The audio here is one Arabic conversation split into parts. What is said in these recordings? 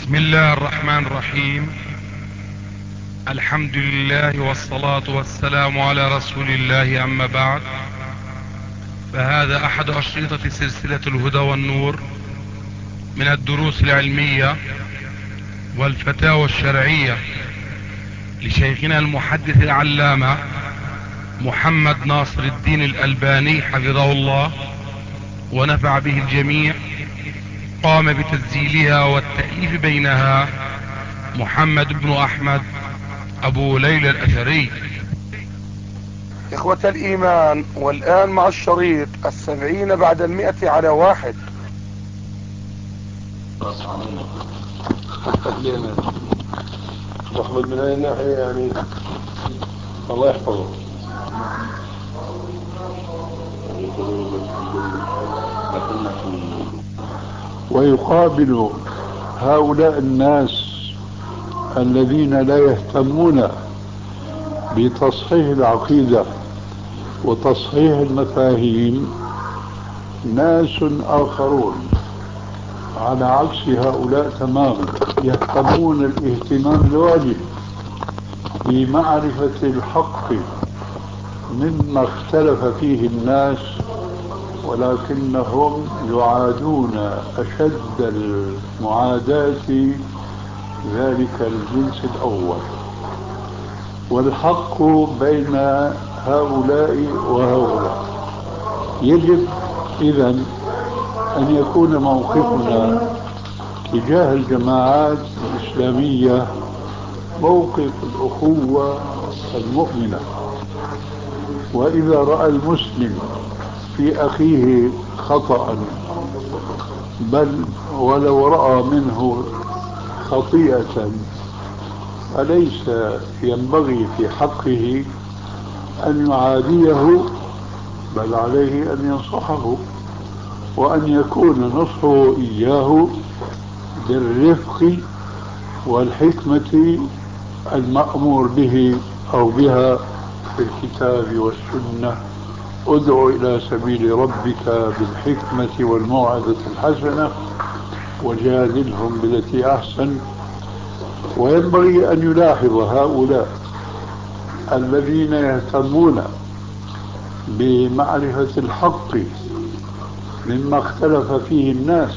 بسم الله الرحمن الرحيم. الحمد لله والصلاة والسلام على رسول الله، أما بعد، فهذا أحد أشرطة سلسلة الهدى والنور من الدروس العلمية والفتاوى الشرعية لشيخنا المحدث العلامة محمد ناصر الدين الألباني حفظه الله ونفع به الجميع. قام بتسجيلها والتأليف بينها محمد بن أحمد أبو ليلى الأثري. إخوة الإيمان، والآن مع الشريط 70 بعد 100 على 1. محمد من هذه الناحية يعني الله يحفظه. ويقابل هؤلاء الناس الذين لا يهتمون بتصحيح العقيدة وتصحيح المفاهيم ناس آخرون على عكس هؤلاء تماما، يهتمون الاهتمام الواجب بمعرفة الحق مما اختلف فيه الناس، ولكنهم يعادون أشد المعاداة ذلك الجنس الأول. والحق بين هؤلاء وهؤلاء. يجب إذن أن يكون موقفنا تجاه الجماعات الإسلامية موقف الأخوة المؤمنة. وإذا رأى المسلم في أخيه خطأ، بل ولو رأى منه خطيئة، فليس ينبغي في حقه أن يعاديه، بل عليه أن ينصحه، وأن يكون نصحه إياه بالرفق والحكمة المأمور به أو بها في الكتاب والسنة. ادع إلى سبيل ربك بالحكمة والموعظة الحسنة وجادلهم بالتي أحسن. وينبغي أن يلاحظ هؤلاء الذين يهتمون بمعرفة الحق مما اختلف فيه الناس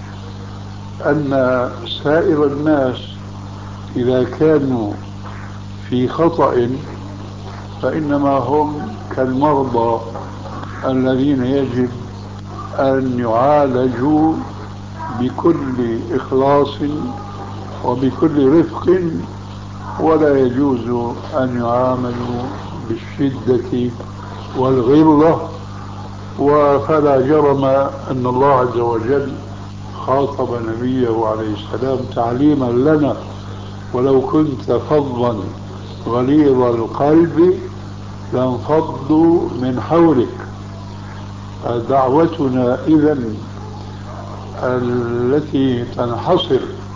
أن سائر الناس إذا كانوا في خطأ فإنما هم كالمرضى الذين يجب أن يعالجوا بكل إخلاص وبكل رفق، ولا يجوز أن يعاملوا بالشدة والغلظة. فلا جرم أن الله عز وجل خاطب نبيه عليه السلام تعليما لنا: ولو كنت فظا غليظ القلب لانفضوا من حولك. دعوتنا إذن التي تنحصر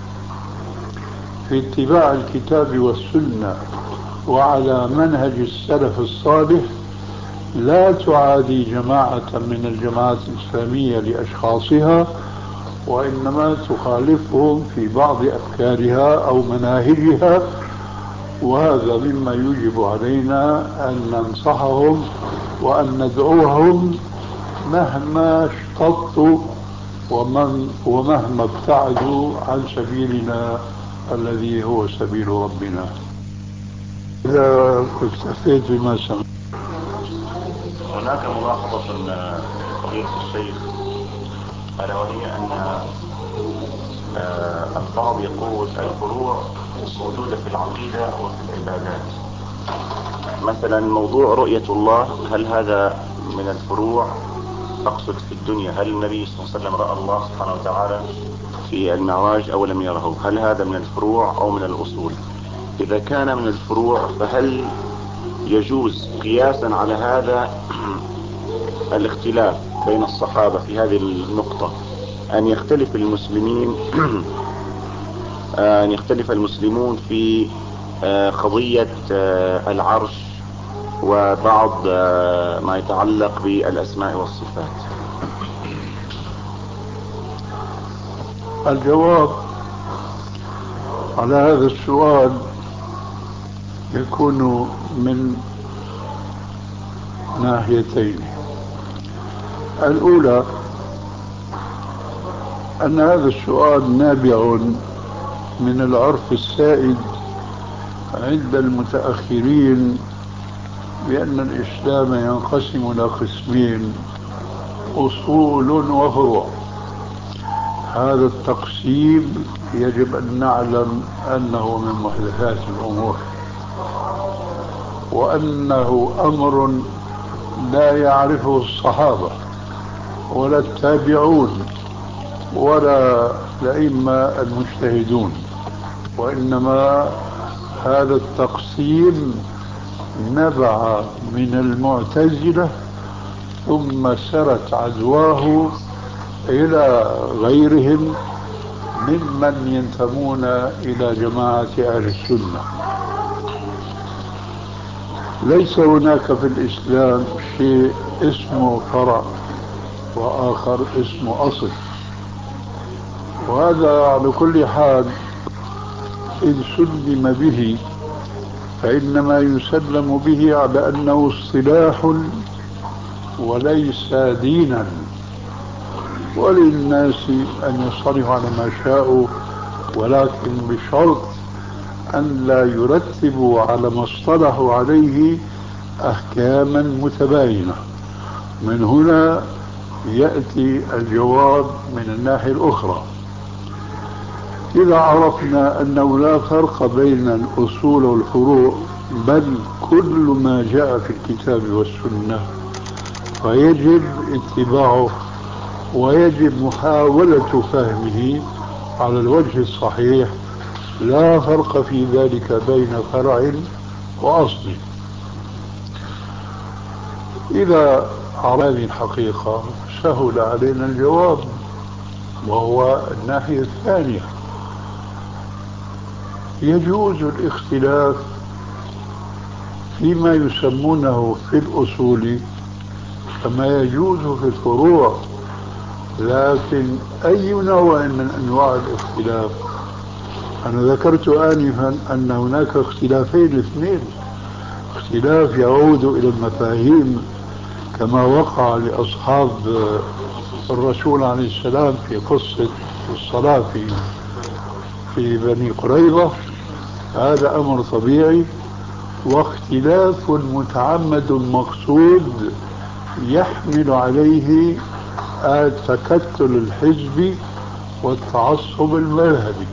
في اتباع الكتاب والسنة وعلى منهج السلف الصالح لا تعادي جماعة من الجماعات الإسلامية لأشخاصها، وإنما تخالفهم في بعض أفكارها أو مناهجها. وهذا مما يجب علينا أن ننصحهم وأن ندعوهم مهما اشتطوا ومهما ابتعدوا عن سبيلنا الذي هو سبيل ربنا. إذا اكتفيت بما سمعت. هناك ملاحظة فضيلة الشيخ، ألا وهي أن البعض يقول الفروع موجودة في العقيدة وفي العبادات. مثلا موضوع رؤية الله، هل هذا من الفروع؟ أقصد في الدنيا، هل النبي صلى الله عليه وسلم رأى الله سبحانه وتعالى في المعراج أو لم يره؟ هل هذا من الفروع أو من الأصول؟ إذا كان من الفروع فهل يجوز قياسا على هذا الاختلاف بين الصحابة في هذه النقطة أن يختلف المسلمين أن يختلف المسلمون في قضية العرش وبعض ما يتعلق بالأسماء والصفات؟ الجواب على هذا السؤال يكون من ناحيتين. الأولى أن هذا السؤال نابع من العرف السائد عند المتأخرين بأن الإسلام ينقسم إلى قسمين: أصول وفروع. هذا التقسيم يجب أن نعلم أنه من محدثات الأمور، وأنه أمر لا يعرفه الصحابة ولا التابعون ولا الأئمة المجتهدون، وإنما هذا التقسيم نبع من المعتزلة ثم سرت عدواه إلى غيرهم ممن ينتمون إلى جماعة أهل السنة. ليس هناك في الإسلام شيء اسمه فرع وآخر اسمه أصل، وهذا على كل حال إن سلم به فإنما يسلم به على أنه اصطلاح وليس دينا، وللناس أن يصطلحوا على ما شاءوا، ولكن بشرط أن لا يرتبوا على ما اصطلحوا عليه أحكاما متباينة. من هنا يأتي الجواب من الناحية الأخرى. إذا عرفنا أنه لا فرق بين الأصول والفروع بل كل ما جاء في الكتاب والسنة فيجب اتباعه ويجب محاولة فهمه على الوجه الصحيح، لا فرق في ذلك بين فرع وأصل. إذا عرفنا هذه الحقيقة سهل علينا الجواب، وهو الناحية الثانية. يجوز الاختلاف فيما يسمونه في الأصول كما يجوز في الفروع، لكن أي نوع من أنواع الاختلاف؟ أنا ذكرت آنفا أن هناك اختلافين اثنين: اختلاف يعود إلى المفاهيم كما وقع لأصحاب الرسول عليه السلام في قصة الصلاة في بني قريظة، هذا أمر طبيعي، واختلاف متعمد مقصود يحمل عليه التكتل الحزبي والتعصب المذهبي.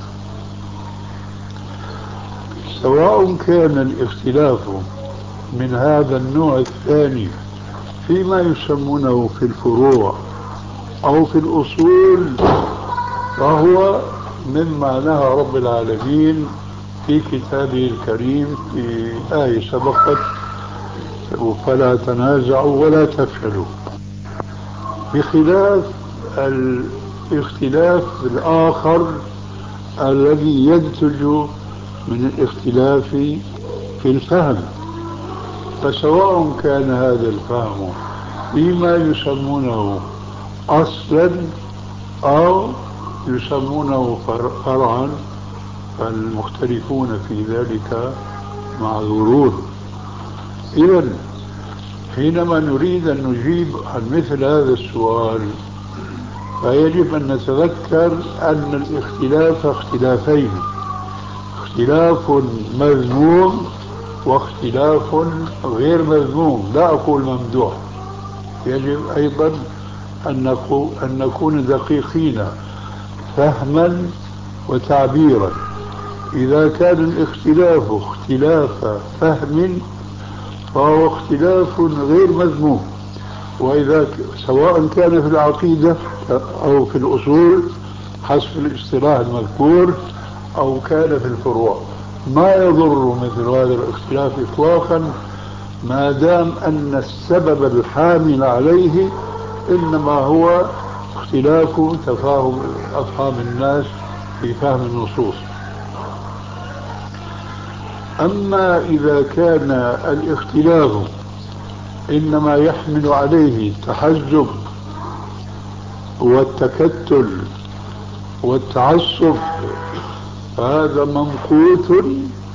سواء كان الاختلاف من هذا النوع الثاني فيما يسمونه في الفروع أو في الأصول، فهو مما نهى رب العالمين في كتابه الكريم في آية سبقت: فلا تنازعوا ولا تفشلوا، بخلاف الاختلاف الآخر الذي ينتج من الاختلاف في الفهم. فسواء كان هذا الفهم فيما يسمونه أصلا أو يسمونه فرعا، فالمختلفون في ذلك معذورون. إذن حينما نريد أن نجيب عن مثل هذا السؤال فيجب أن نتذكر أن الاختلاف اختلافين: اختلاف مذموم واختلاف غير مذموم، لا أقول ممدوح. يجب أيضا أن نكون دقيقين فهما وتعبيرا. إذا كان الاختلاف اختلاف فهم فهو اختلاف غير مذموم، وإذا سواء كان في العقيدة أو في الأصول حسب الاصطلاح المذكور أو كان في الفروع، ما يضر مثل هذا الاختلاف إطلاقا ما دام أن السبب الحامل عليه إنما هو اختلاف تفاهم أفهام الناس في فهم النصوص. أما إذا كان الاختلاف إنما يحمل عليه التحزب والتكتل والتعصب فهذا ممقوت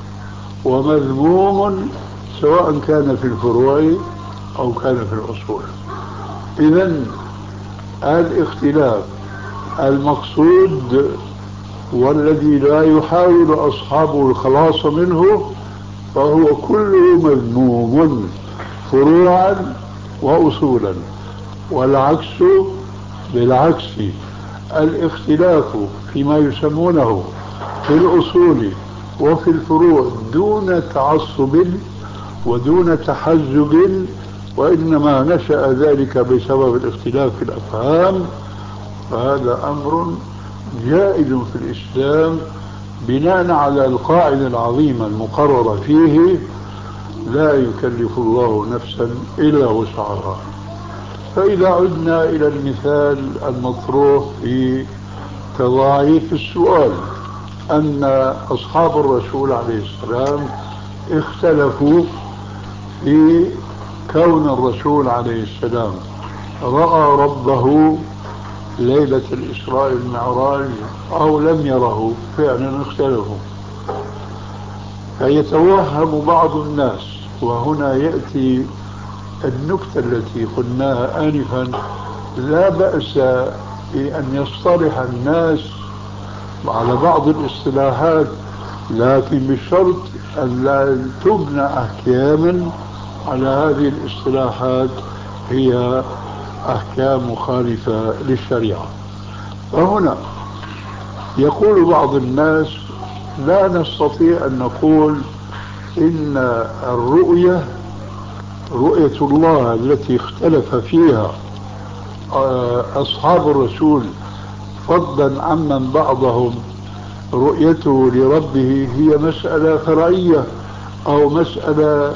ومذموم سواء كان في الفروع أو كان في الأصول. إذن الاختلاف المقصود والذي لا يحاول أصحابه الخلاص منه فهو كله مذموم فروعا وأصولا، والعكس بالعكس. الاختلاف فيما يسمونه في الأصول وفي الفروع دون تعصب ودون تحزب، وإنما نشأ ذلك بسبب الاختلاف في الأفهام، فهذا أمر جائز في الإسلام بناء على القاعدة العظيمة المقررة فيه: لا يكلف الله نفسا إلا وسعها. فإذا عدنا إلى المثال المطروح في تضاعيف السؤال، أن أصحاب الرسول عليه السلام اختلفوا في كون الرسول عليه السلام رأى ربه ليلة الإسراء والمعراج أو لم يره، فعلا اختلفوا. فيتوهم بعض الناس، وهنا يأتي النكتة التي قلناها آنفا: لا بأس بأن يصطلح الناس على بعض الاصطلاحات، لكن بشرط أن لا تبنى أحكاما على هذه الاصطلاحات هي أحكام مخالفة للشريعة. فهنا يقول بعض الناس: لا نستطيع أن نقول إن رؤية الله التي اختلف فيها أصحاب الرسول فضلا عمن بعضهم رؤيته لربه هي مسألة فرعية أو مسألة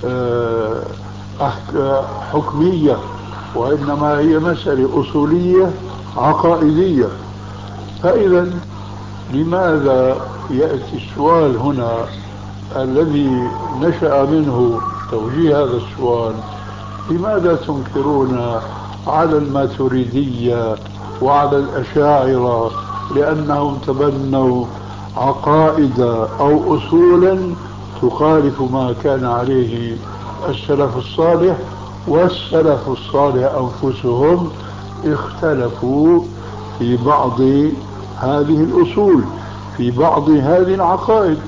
حكمية، وإنما هي مسألة أصولية عقائدية. فإذا لماذا يأتي السؤال هنا الذي نشأ منه توجيه هذا السؤال: لماذا تنكرون على الماتريدية وعلى الأشاعرة لأنهم تبنوا عقائد أو أصولا تخالف ما كان عليه السلف الصالح، والسلف الصالح أنفسهم اختلفوا في بعض هذه الأصول، في بعض هذه العقائد؟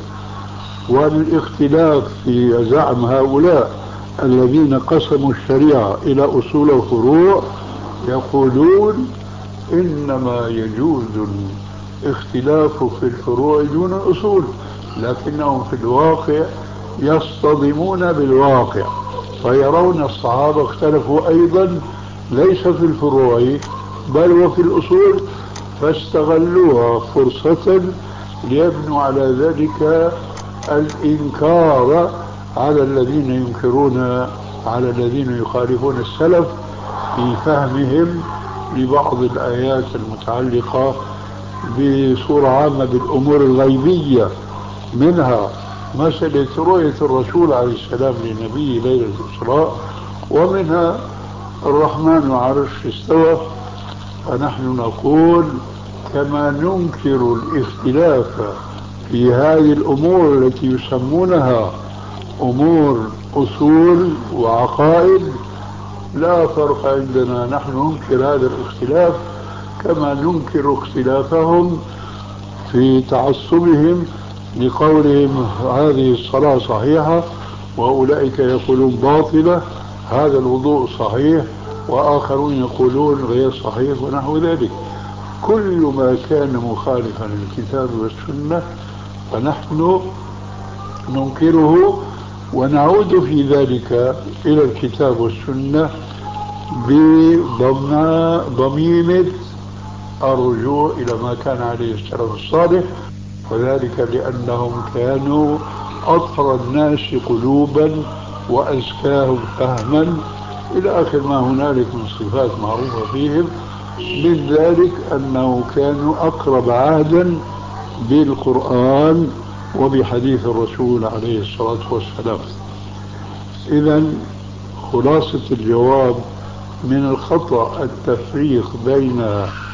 والاختلاف في زعم هؤلاء الذين قسموا الشريعة إلى أصول وفروع يقولون إنما يجوز الاختلاف في الفروع دون الأصول، لكنهم في الواقع يصطدمون بالواقع، فيرون الصحابة اختلفوا أيضا ليس في الفروع بل وفي الأصول، فاستغلوها فرصة ليبنوا على ذلك الإنكار على الذين ينكرون على الذين يخالفون السلف في فهمهم لبعض الآيات المتعلقة بصورة عامة بالأمور الغيبية، منها مسألة رؤية الرسول عليه السلام لنبيه ليلة الإسراء، ومنها الرحمن على العرش استوى. فنحن نقول كما ننكر الاختلاف في هذه الأمور التي يسمونها أمور أصول وعقائد، لا فرق عندنا، نحن ننكر هذا الاختلاف كما ننكر اختلافهم في تعصبهم لقولهم هذه الصلاة صحيحة وأولئك يقولون باطلة، هذا الوضوء صحيح وآخرون يقولون غير صحيح ونحو ذلك. كل ما كان مخالفا للكتاب والسنة فنحن ننكره، ونعود في ذلك إلى الكتاب والسنة بضميمة الرجوع إلى ما كان عليه السلف الصالح، وذلك لأنهم كانوا أطهر الناس قلوبا وأزكاهم فهما إلى آخر ما هنالك من صفات معروفة فيهم، من ذلك أنه كانوا أقرب عهدا بالقرآن وبحديث الرسول عليه الصلاة والسلام. إذن خلاصة الجواب: من الخطأ التفريق بين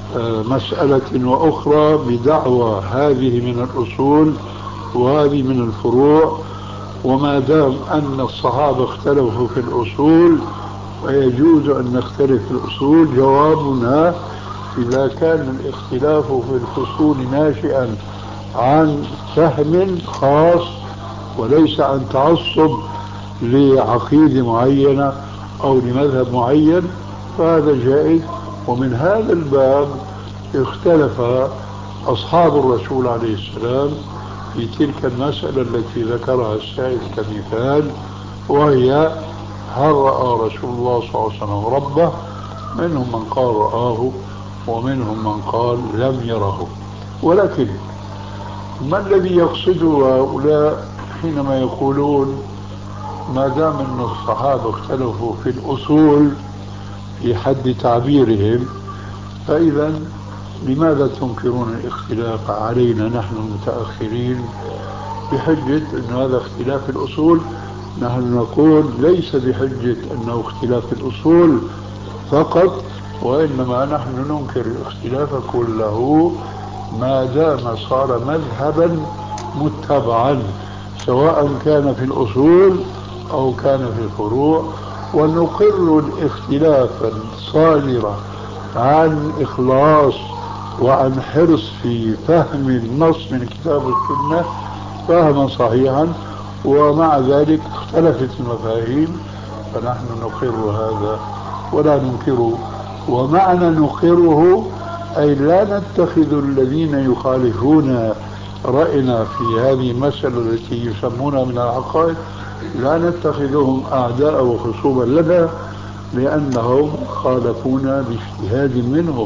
مسألة وأخرى بدعوى هذه من الأصول وهذه من الفروع. وما دام أن الصحابة اختلفوا في الأصول ويجوز أن نختلف في الأصول، جوابنا إذا كان الاختلاف في الفصول ناشئا عن فهم خاص وليس عن تعصب لعقيدة معينة أو لمذهب معين فهذا جائز. ومن هذا الباب اختلف أصحاب الرسول عليه السلام في تلك المسألة التي ذكرها السائل كمثال، وهي هل رأى رسول الله صلى الله عليه وسلم ربه؟ منهم من قال رآه ومنهم من قال لم يره. ولكن ما الذي يقصده هؤلاء حينما يقولون ما دام أن الصحابة اختلفوا في الأصول في حد تعبيرهم، فإذا لماذا تنكرون الاختلاف علينا نحن المتأخرين بحجة أن هذا اختلاف الأصول؟ نحن نقول ليس بحجة أنه اختلاف الأصول فقط، وإنما نحن ننكر الاختلاف كله ما دام صار مذهبا متبعا سواء كان في الأصول أو كان في الفروع. ونقر الاختلاف الصادر عن إخلاص وعن حرص في فهم النص من كتاب السنة فهما صحيحا، ومع ذلك اختلفت المفاهيم فنحن نقر هذا ولا ننكره. ومعنى نقره أي لا نتخذ الذين يخالفون رأينا في هذه المسألة التي يسمونها من العقائد لا نتخذهم أعداء وخصوما لنا لأنهم خالفونا باجتهاد منهم،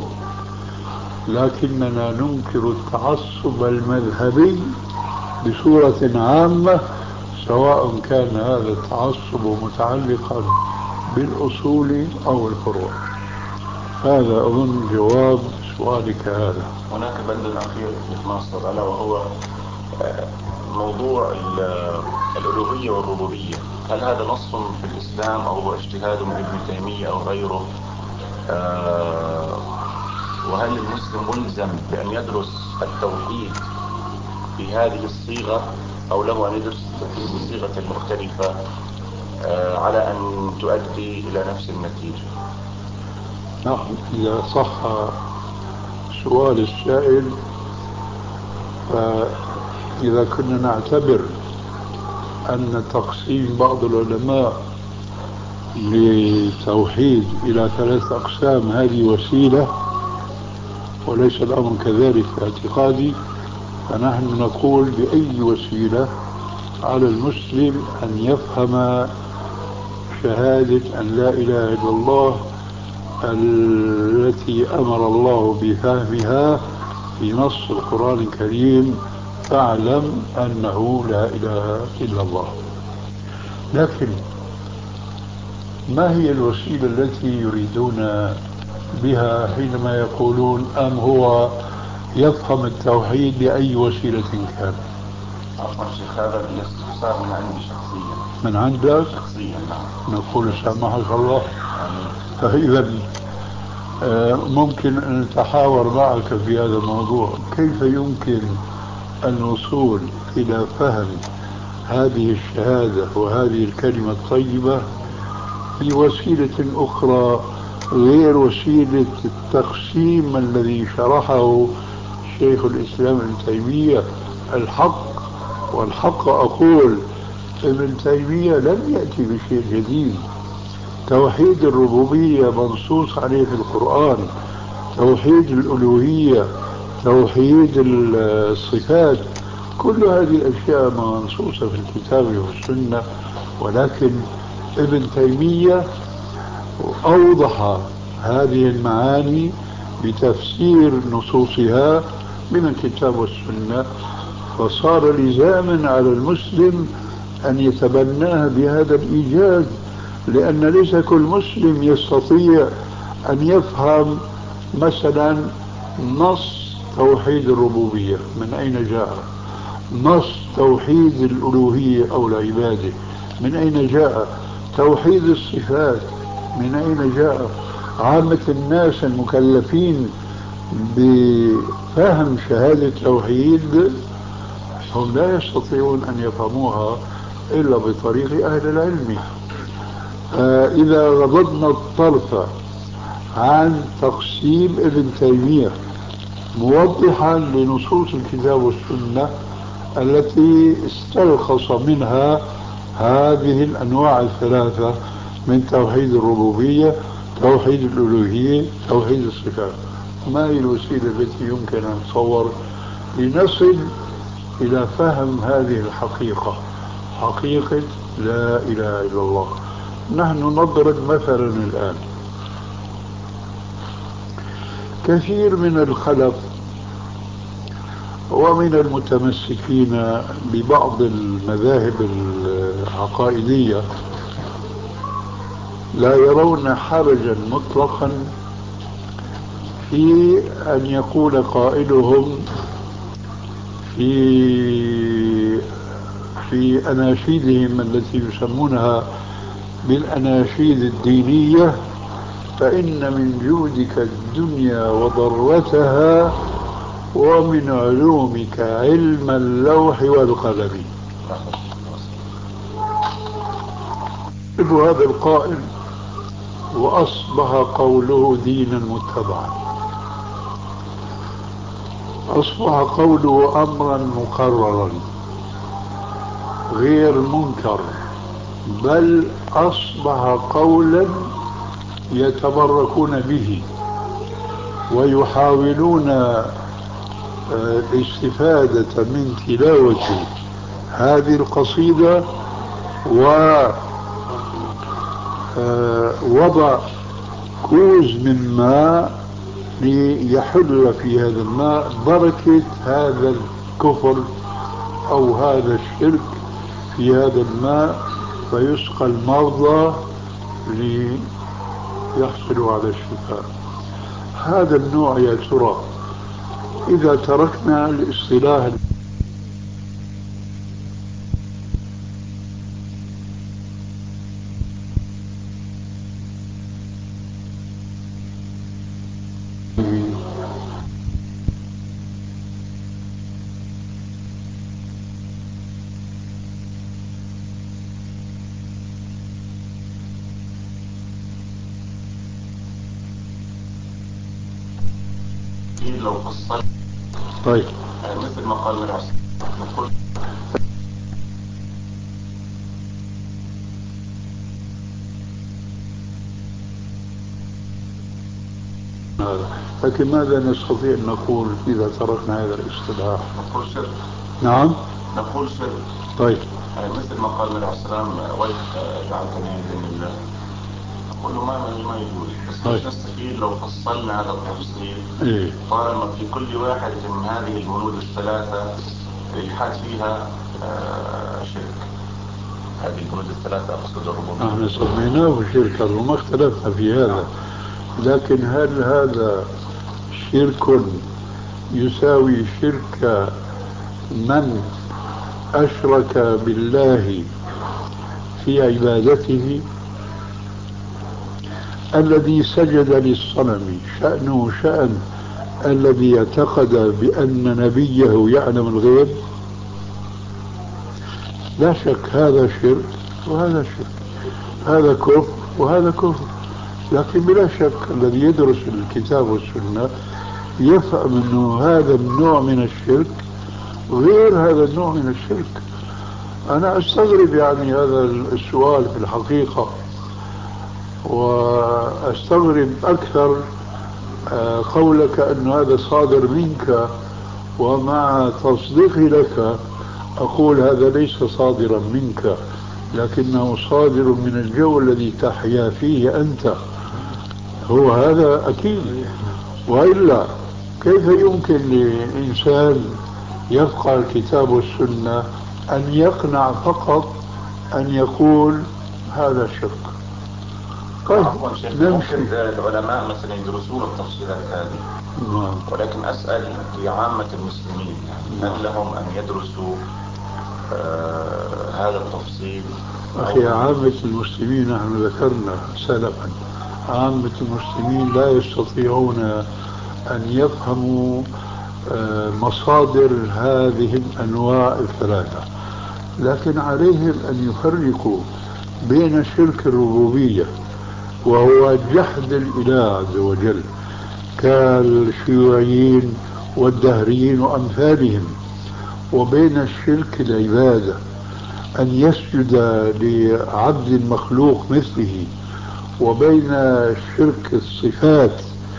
لكننا ننكر التعصب المذهبي بصورة عامة سواء كان هذا التعصب متعلقا بالأصول أو الفروع. هذا أظن جواب سؤالك هذا. هناك بند أخير في مصر ألا وهو موضوع الألوهية والربوبية. هل هذا نص في الإسلام أو هو اجتهاد من ابن تيمية أو غيره؟ وهل المسلم ملزم بأن يدرس التوحيد بهذه الصيغة أو له أن يدرس التوحيد بصيغة مختلفة على أن تؤدي إلى نفس النتيجة؟ نعم، إذا صح سؤال السائل، فإذا كنا نعتبر أن تقسيم بعض العلماء للتوحيد إلى 3 أقسام هذه وسيلة وليس الأمر كذلك في اعتقادي، فنحن نقول بأي وسيلة على المسلم أن يفهم شهادة أن لا إله إلا الله التي أمر الله بفهمها في نص القرآن الكريم فاعلم أنه لا إله إلا الله. لكن ما هي الوسيلة التي يريدون بها حينما يقولون أم هو يفهم التوحيد بأي وسيلة كان؟ عفوا الشيخ، هذا الاستفسار من عندي شخصيا. من عندك؟ شخصيا نعم. نقول سامحك الله. فإذا ممكن أن نتحاور معك في هذا الموضوع، كيف يمكن الوصول إلى فهم هذه الشهادة وهذه الكلمة الطيبة بوسيلة أخرى غير وسيلة التقسيم الذي شرحه شيخ الإسلام ابن تيمية؟ الحق والحق أقول ابن تيمية لم يأتي بشيء جديد. توحيد الربوبية منصوص عليه في القرآن، توحيد الألوهية، توحيد الصفات، كل هذه الأشياء منصوصة في الكتاب والسنة، ولكن ابن تيمية أوضح هذه المعاني بتفسير نصوصها من الكتاب والسنة، فصار لزاما على المسلم أن يتبناها بهذا الإيجاز، لأن ليس كل مسلم يستطيع أن يفهم مثلا نص توحيد الربوبية من أين جاء، نص توحيد الألوهية أو العبادة من أين جاء، توحيد الصفات من أين جاء. عامة الناس المكلفين بفهم شهادة التوحيد هم لا يستطيعون أن يفهموها إلا بطريق أهل العلم. إذا غضضنا الطرف عن تقسيم ابن تيمية موضحا لنصوص الكتاب والسنة التي استلخص منها هذه الأنواع الثلاثة من توحيد الربوبية، توحيد الألوهية، توحيد الصفات، ما هي الوسيلة التي يمكن أن نتصور لنصل إلى فهم هذه الحقيقة، حقيقة لا إله إلا الله. نحن نضرب مثلا الآن كثير من الخلف ومن المتمسكين ببعض المذاهب العقائدية لا يرون حرجا مطلقا في أن يقول قائلهم في أناشيدهم التي يسمونها بالأناشيد الدينية: فإن من جودك الدنيا وضرتها ومن علومك علم اللوح والقلم. هذا القائل وأصبح قوله دينا متبعا، أصبح قوله أمرا مقررا غير منكر، بل أصبح قولا يتبركون به ويحاولون الاستفادة من تلاوة هذه القصيدة ووضع كوز من ماء ليحل في هذا الماء بركة هذا الكفر أو هذا الشرك في هذا الماء، فيسقى المرضى ليحصلوا على الشفاء. هذا النوع يا ترى إذا تركنا الاصطلاح لو فصلت طيب مثل ما قال العصر نقول لكن ماذا نستطيع أن نقول إذا تركنا هذا الاصطلاح؟ نقول شرك. نعم نقول شرك. طيب مثل ما قال النبي عليه السلام: ويحك جعلتني من دون الله. نقول له ما يجوز، بس طيب. مش نستحيل لو فصلنا هذا التفصيل إيه؟ طالما في كل واحد من هذه البنود الثلاثة الإلحاد فيها شرك. هذه البنود الثلاثة أقصد الربوبية. نحن سميناه شركا وما اختلفنا في هذا، لكن هل هذا شرك يساوي شرك من أشرك بالله في عبادته؟ الذي سجد للصنم شأنه شأن الذي اعتقد بأن نبيه يعلم الغيب؟ لا شك هذا شرك وهذا شرك، هذا كفر وهذا كفر. لكن بلا شك الذي يدرس الكتاب والسنة يفهم أنه هذا النوع من الشرك غير هذا النوع من الشرك. أنا أستغرب يعني هذا السؤال في الحقيقة، وأستغرب أكثر قولك أن هذا صادر منك، ومع تصديقي لك أقول هذا ليس صادرا منك، لكنه صادر من الجو الذي تحيا فيه أنت، هو هذا أكيد. وإلا كيف يمكن لإنسان يفقه الكتاب والسنة أن يقنع فقط أن يقول هذا شرك؟ طيب ممكن العلماء مثلا يدرسون التفصيلات هذه، ولكن أسأل لعامة المسلمين هل لهم أن يدرسوا هذا التفصيل؟ أخي عامة المسلمين نحن ذكرنا سلفا عامة المسلمين لا يستطيعون أن يفهموا مصادر هذه الأنواع الثلاثة، لكن عليهم أن يفرقوا بين شرك الربوبية وهو جحد الإله عز وجل كالشيوعيين والدهريين وأمثالهم، وبين الشرك العبادة أن يسجد لعبد مخلوق مثله، وبين شرك الصفات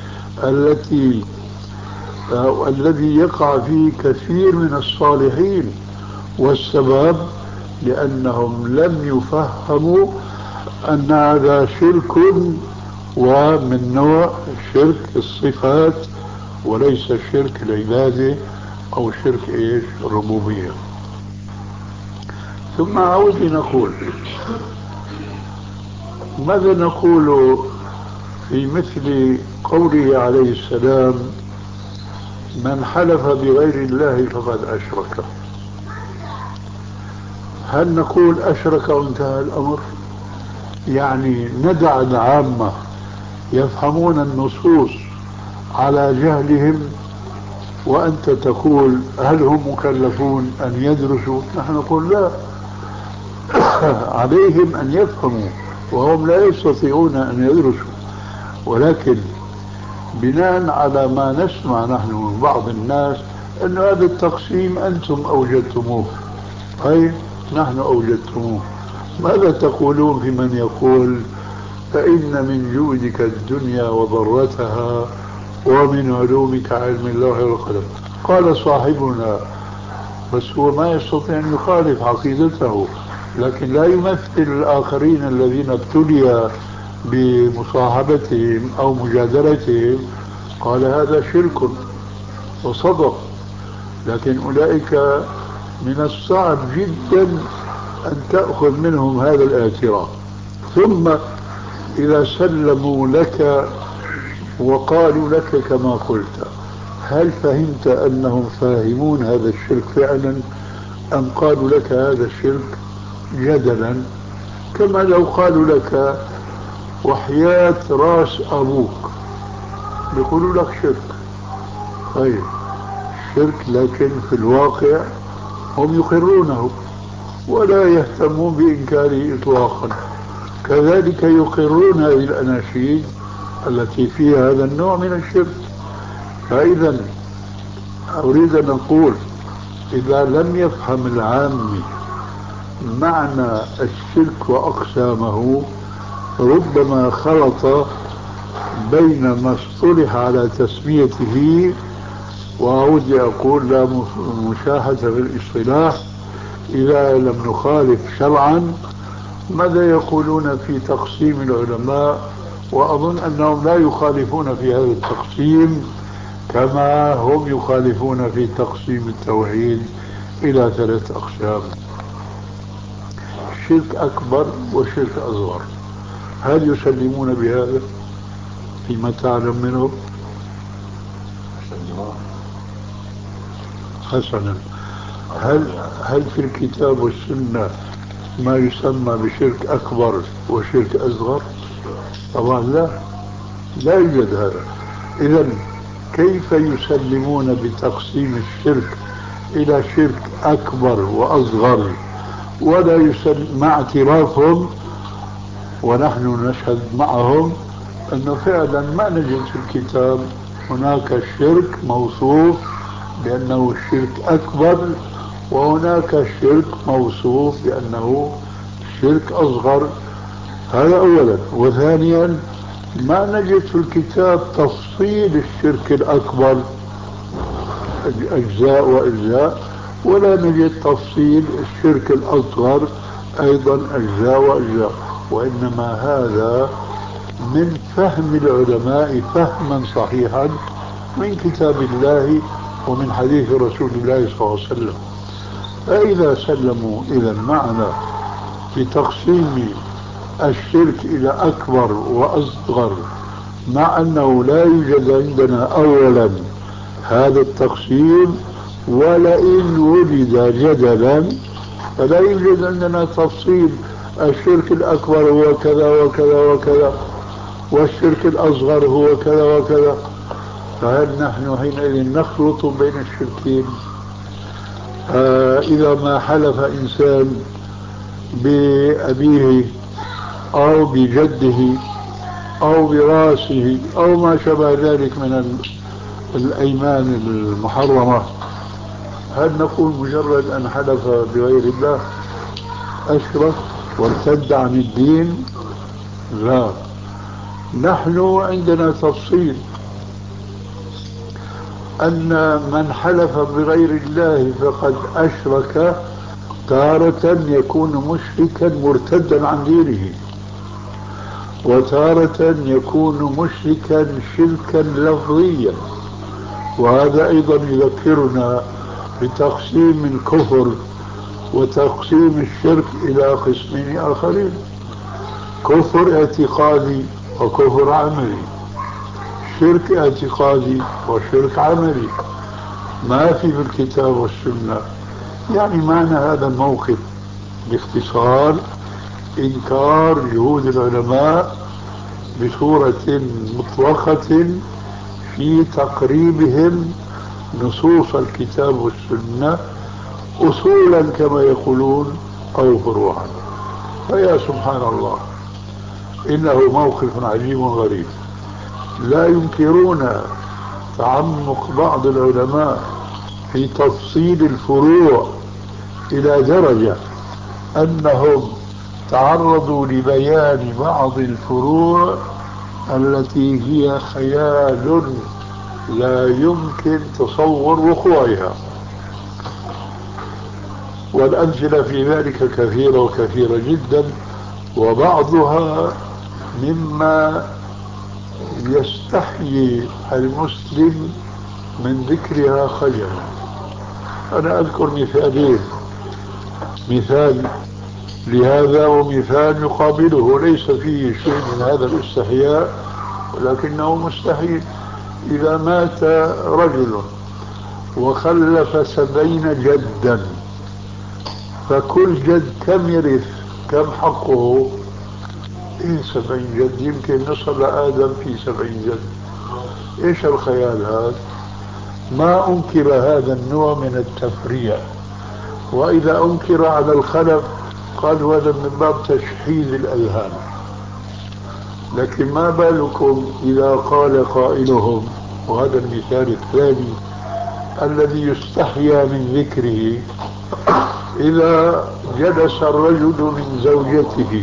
الذي يقع فيه كثير من الصالحين، والسبب لأنهم لم يفهموا أن هذا شرك ومن نوع شرك الصفات وليس شرك العبادة أو شرك الربوبية. ثم أعود نقول ماذا نقول في مثل قوله عليه السلام: من حلف بغير الله فقد أشرك؟ هل نقول أشرك وانتهى الأمر؟ يعني ندع العامة يفهمون النصوص على جهلهم وأنت تقول هل هم مكلفون أن يدرسوا؟ نحن نقول لا، عليهم أن يفهموا وهم لا يستطيعون أن يدرسوا، ولكن بناء على ما نسمع نحن من بعض الناس أن هذا التقسيم أنتم أوجدتموه، أي نحن أوجدتموه. ماذا تقولون في من يقول فإن من جودك الدنيا وضرتها ومن علومك علم اللوح والقلم؟ قال صاحبنا، بس هو ما يستطيع أن يخالف عقيدته، لكن لا يمثل الآخرين الذين ابتلي بمصاحبتهم أو مجادلتهم، قال هذا شرك وصدق، لكن أولئك من الصعب جدا أن تأخذ منهم هذا الاعتراف. ثم إذا سلموا لك وقالوا لك كما قلت، هل فهمت أنهم فاهمون هذا الشرك فعلا أم قالوا لك هذا الشرك جدلا؟ كما لو قالوا لك وحياة راس أبوك بيقولوا لك شرك، طيب شرك، لكن في الواقع هم يقرونه ولا يهتمون بإنكاره إطلاقا. كذلك يقرون هذه الأناشيد التي فيها هذا النوع من الشرك. فإذا أريد أن أقول إذا لم يفهم العامي معنى الشرك وأقسامه ربما خلط بين ما اصطلح على تسميته، وأعود أقول لا مشاهدة في الاصطلاح إذا لم نخالف شرعا ماذا يقولون في تقسيم العلماء، وأظن أنهم لا يخالفون في هذا التقسيم كما هم يخالفون في تقسيم التوحيد إلى 3 أقسام: شرك أكبر وشرك أصغر. هل يسلمون بهذا فيما تعلم منهم؟ حسنا، هل في الكتاب والسنة ما يسمى بشرك أكبر وشرك أصغر؟ طبعا لا يوجد هذا. إذن كيف يسلمون بتقسيم الشرك إلى شرك أكبر وأصغر ولا مع اعترافهم ونحن نشهد معهم أنه فعلا ما نجد في الكتاب هناك شرك موصوف بأنه شرك أكبر وهناك شرك موصوف بأنه شرك أصغر؟ هذا أولا. وثانيا ما نجد في الكتاب تفصيل الشرك الأكبر أجزاء وأجزاء، ولا نجد تفصيل الشرك الأصغر أيضا أجزاء وأجزاء، وإنما هذا من فهم العلماء فهما صحيحا من كتاب الله ومن حديث رسول الله صلى الله عليه وسلم. فإذا سلموا إذا معنا بتقسيم الشرك إلى أكبر وأصغر، مع أنه لا يوجد عندنا أولا هذا التقسيم، ولئن وجد جدلا فلا يوجد عندنا تفصيل الشرك الأكبر هو كذا وكذا وكذا والشرك الأصغر هو كذا وكذا. فهل نحن حينئذ نخلط بين الشركين؟ إذا ما حلف إنسان بأبيه أو بجده أو براسه أو ما شابه ذلك من الأيمان المحرمة، هل نقول مجرد أن حلف بغير الله أشرك وارتد عن الدين؟ لا، نحن عندنا تفصيل أن من حلف بغير الله فقد أشرك تارة يكون مشركا مرتدا عن دينه، وتارة يكون مشركا شركا لفظيا. وهذا أيضا يذكرنا بتقسيم الكفر وتقسيم الشرك إلى قسمين آخرين: كفر اعتقادي وكفر عملي، شرك اعتقادي وشرك عملي. ما في الكتاب والسنة. يعني معنى هذا الموقف باختصار إنكار جهود العلماء بصورة مطلقة في تقريبهم نصوص الكتاب والسنة أصولا كما يقولون أو فروعا. فيا سبحان الله، إنه موقف عجيب غريب. لا ينكرون تعمق بعض العلماء في تفصيل الفروع إلى درجة أنهم تعرضوا لبيان بعض الفروع التي هي خيال لا يمكن تصور وقوعها. والأمثلة في ذلك كثيرة وكثيرة جدا، وبعضها مما يستحيي المسلم من ذكرها خجلا. أنا أذكر مثالين: مثال لهذا ومثال يقابله ليس فيه شيء من هذا الاستحياء ولكنه مستحيل. إذا مات رجل وخلف 70 جدا، فكل جد كم يرث؟ كم حقه؟ 70 جد، يمكن نصل لآدم في 70 جد. إيش الخيال هذا؟ ما أنكر هذا النوع من التفريع. وإذا أنكر على الخلف قالوا هذا من باب تشحيذ الأذهان. لكن ما بالكم إذا قال قائلهم، وهذا المثال الثاني الذي يستحيا من ذكره: إذا جلس الرجل من زوجته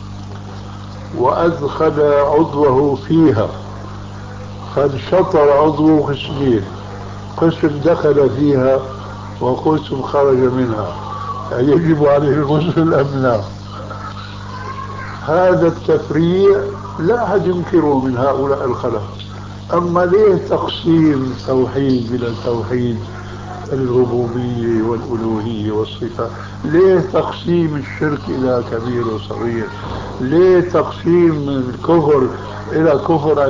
وأدخل عضوه فيها، فانشطر عضوه قسمين: قسم دخل فيها وقسم خرج منها، يجب عليه الغسل أم لا؟ هذا التفريع لا أحد ينكره من هؤلاء الخلق. أما ليه تقسيم توحيد بلا توحيد، الربوبية والألوهية والصفات؟ ليه تقسيم الشرك إلى كبير وصغير؟ ليه تقسيم الكفر إلى كفر؟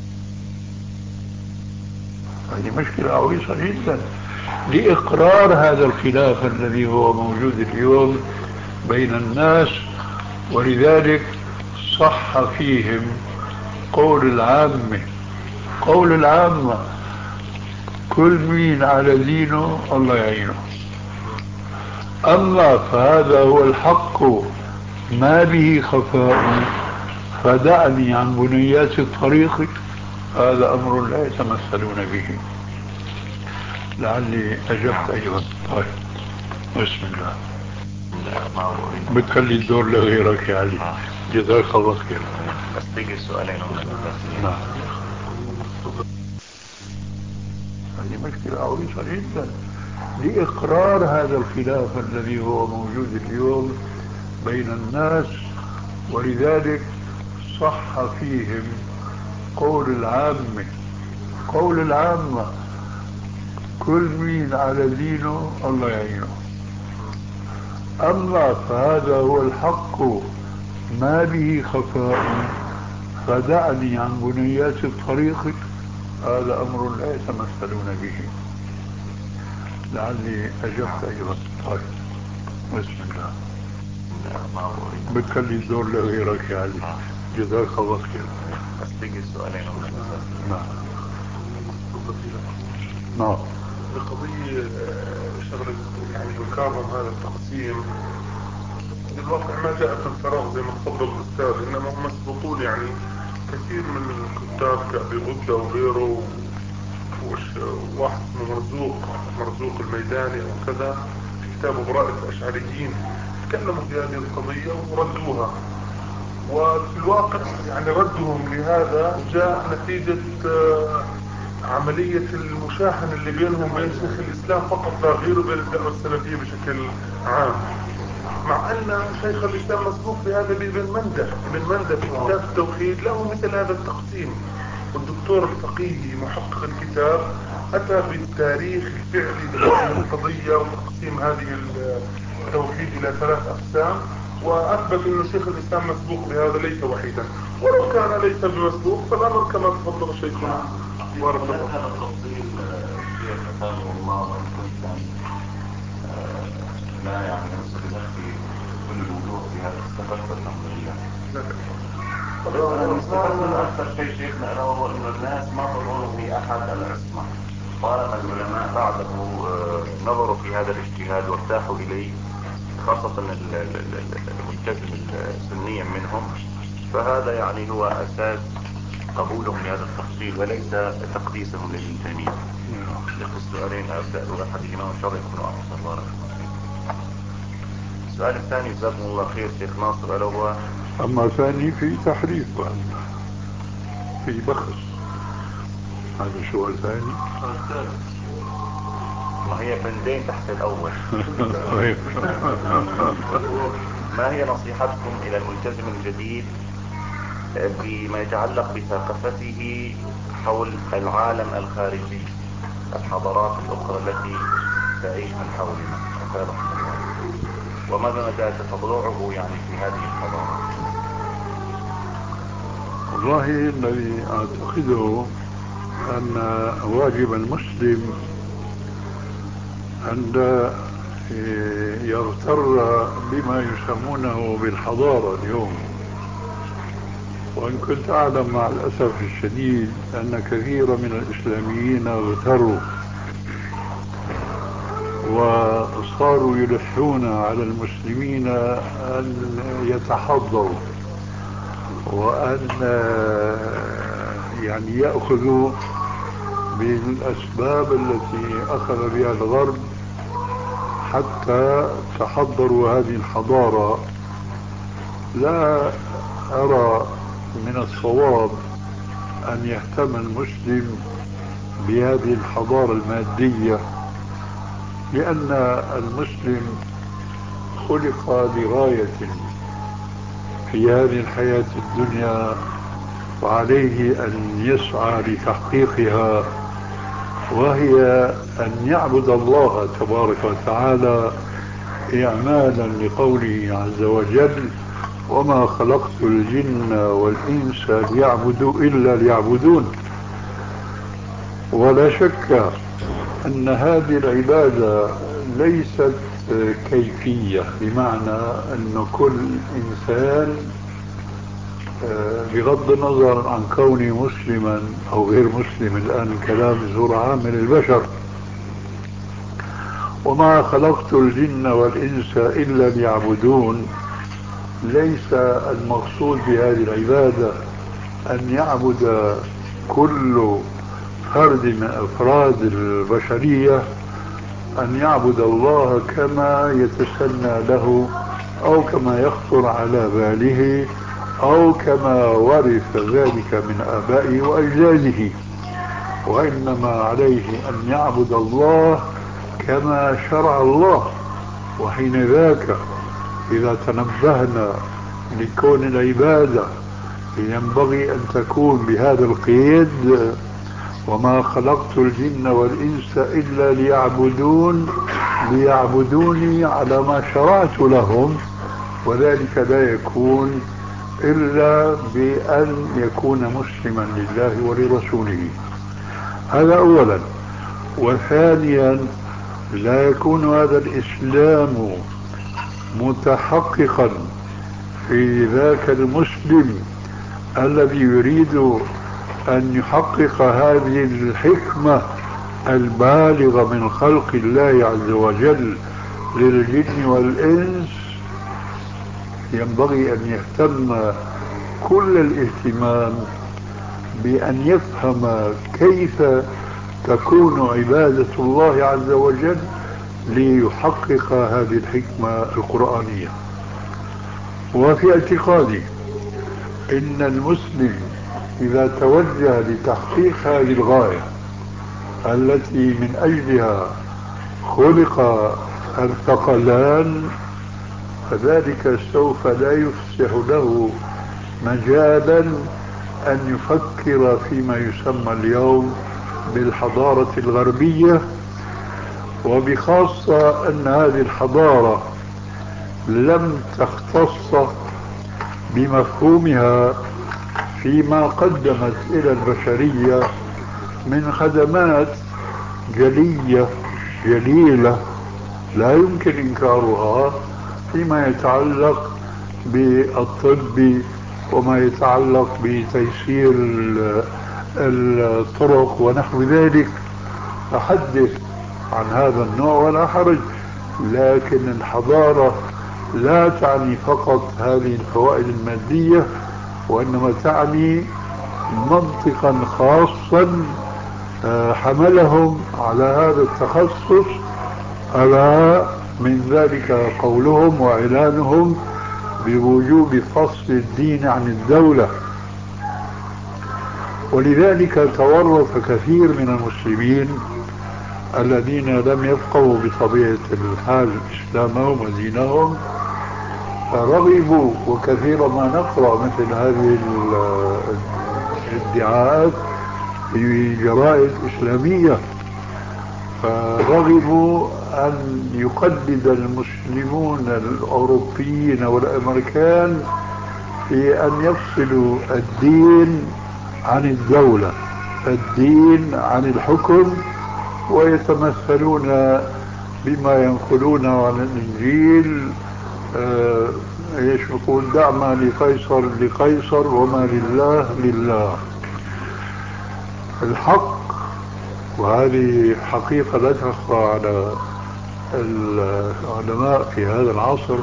هذه مشكلة عويصة جدا لإقرار هذا الخلاف الذي هو موجود اليوم بين الناس. ولذلك صح فيهم قول العامة: كل مين على دينه الله يعينه. أما فهذا هو الحق ما به خفاء، فدعني عن بنيات الطريق، هذا أمر لا يتمثلون به. لعلي أجبت أيضا. طيب، بسم الله. بتخلي الدور لغيرك يا علي. جزاك الله خير. بس تيجي سؤالين نعم. هذه مشكلة عويصة جدا لإقرار هذا الخلاف الذي هو موجود اليوم بين الناس. ولذلك صح فيهم قول العامة: كل مين على دينه الله يعينه. أما فهذا هو الحق ما به خفاء، فدعني عن بنيات الطريق، هذا أمر لا يتمثلون به. لعلي أجبت أيضا. طيب، بسم الله. بتخلي الدور لغيرك يا علي. جزاك الله خير. بس تيجي سؤالين. نعم. نعم. بقضية شغلة يعني بكرم هذا التقسيم بالواقع ما جاءت من فراغ زي ما تفضل الأستاذ، إنما هم مسبقون يعني كثير من الكتاب كأبي غدة وغيره وواحد اسمه مرزوق الميداني وكذا كتابه براءة الأشعريين تكلموا في هذه القضية وردوها. وفي الواقع يعني ردهم لهذا جاء نتيجة عملية المشاحن اللي بينهم وبين شيخ الإسلام فقط لا غير وبين الدعوة السلفية بشكل عام، مع أن شيخ الإسلام مسبوق بهذا بابن مندة في كتاب التوحيد له مثل هذا التقسيم. والدكتور الفقيهي محقق الكتاب أتى بالتاريخ الفعلي لهذه القضية وتقسيم هذه التوحيد إلى 3 أقسام، وأثبت أن شيخ الإسلام مسبوق بهذا ليس وحيدا، ولو كان ليس بمسبوق فالأمر كما تفضل شيخنا. بارك الله. هذا التفصيل شيخ حفظه الله وإن كنت لا يعني نفس بنفسي كل الوضوح في هذا استفدت الحمد لله. استفدت من أكثر شيء شيخنا ألا وهو أن الناس ما ظنوا في أحد العصمة، طالما العلماء بعده نظروا في هذا الاجتهاد وارتاحوا إليه، خاصة الملتزم السنيا منهم، فهذا يعني هو أساس قبولهم لهذا التفصيل وليس تقديسهم لابن تيمية. السؤالين أبدأ بأحدهما وإن شاء الله يكونوا أفضل. بارك الله فيك. السؤال الثاني جزاكم الله خير شيخ ناصر، ألا هو أما ثاني في تحريف في بخس، هذا سؤال ثاني. ما هي بندين تحت الأول. ما هي نصيحتكم إلى الملتزم الجديد بما يتعلق بثقافته حول العالم الخارجي، الحضارات الأخرى التي تعيش من حولنا أفادكم الله، وماذا مدى تطلعه يعني في هذه الحضارات؟ والله الذي أعتقده أن واجب المسلم أن يغتر بما يسمونه بالحضارة اليوم، وإن كنت أعلم مع الأسف الشديد أن كثيرا من الإسلاميين اغتروا وصاروا يلحون على المسلمين أن يتحضروا وأن يعني يأخذوا بالأسباب التي أخذ بها الغرب حتى تحضروا هذه الحضارة. لا أرى من الصواب أن يهتم المسلم بهذه الحضارة المادية، لأن المسلم خلق لغاية في هذه الحياة الدنيا وعليه أن يسعى لتحقيقها، وهي أن يعبد الله تبارك وتعالى إعمالا لقوله عز وجل: وما خلقت الجن والإنس ليعبدوا إلا ليعبدون. ولا شك أن هذه العبادة ليست كيفية، بمعنى أن كل إنسان بغض النظر عن كوني مسلما أو غير مسلم، الآن كلام بصورة عامة للبشر: وما خلقت الجن والإنس إلا ليعبدون، ليس المقصود بهذه العبادة أن يعبد كل فرد من أفراد البشرية، أن يعبد الله كما يتسنى له أو كما يخطر على باله أو كما ورث ذلك من آبائه وأجداده، وإنما عليه أن يعبد الله كما شرع الله. وحين ذاك إذا تنبهنا لكون العبادة ينبغي أن تكون بهذا القيد: وما خلقت الجن والإنس إلا ليعبدون، ليعبدوني على ما شرعت لهم، وذلك لا يكون إلا بأن يكون مسلما لله ولرسوله. هذا أولا. وثانيا، لا يكون هذا الإسلام متحققا في ذاك المسلم الذي يريد أن يحقق هذه الحكمة البالغة من خلق الله عز وجل للجن والإنس، ينبغي أن يهتم كل الاهتمام بأن يفهم كيف تكون عبادة الله عز وجل ليحقق هذه الحكمة القرآنية. وفي اعتقادي إن المسلم إذا توجه لتحقيق هذه الغاية التي من أجلها خلق الثقلان، فذلك سوف لا يفسح له مجالا أن يفكر فيما يسمى اليوم بالحضارة الغربية، وبخاصة أن هذه الحضارة لم تختص بمفهومها فيما قدمت إلى البشرية من خدمات جليلة لا يمكن إنكارها فيما يتعلق بالطب وما يتعلق بتيسير الطرق ونحو ذلك. أحدث عن هذا النوع ولا حرج، لكن الحضارة لا تعني فقط هذه الفوائد المادية، وإنما تعني منطقا خاصا حملهم على هذا التخصص. ألا من ذلك قولهم وإعلانهم بوجوب فصل الدين عن الدولة. ولذلك تورط كثير من المسلمين الذين لم يفقهوا بطبيعة الحال إسلامهم ودينهم، فرغبوا، وكثيرا ما نقرأ مثل هذه الادعاءات في جرائد إسلامية، فرغبوا أن يقلد المسلمون الأوروبيين والأمريكان في أن يفصلوا الدين عن الدولة، الدين عن الحكم، ويتمثلون بما ينقلونه عن الإنجيل، يقول دع ما لقيصر لقيصر وما لله لله. الحق، وهذه حقيقة لا تخفى على العلماء في هذا العصر،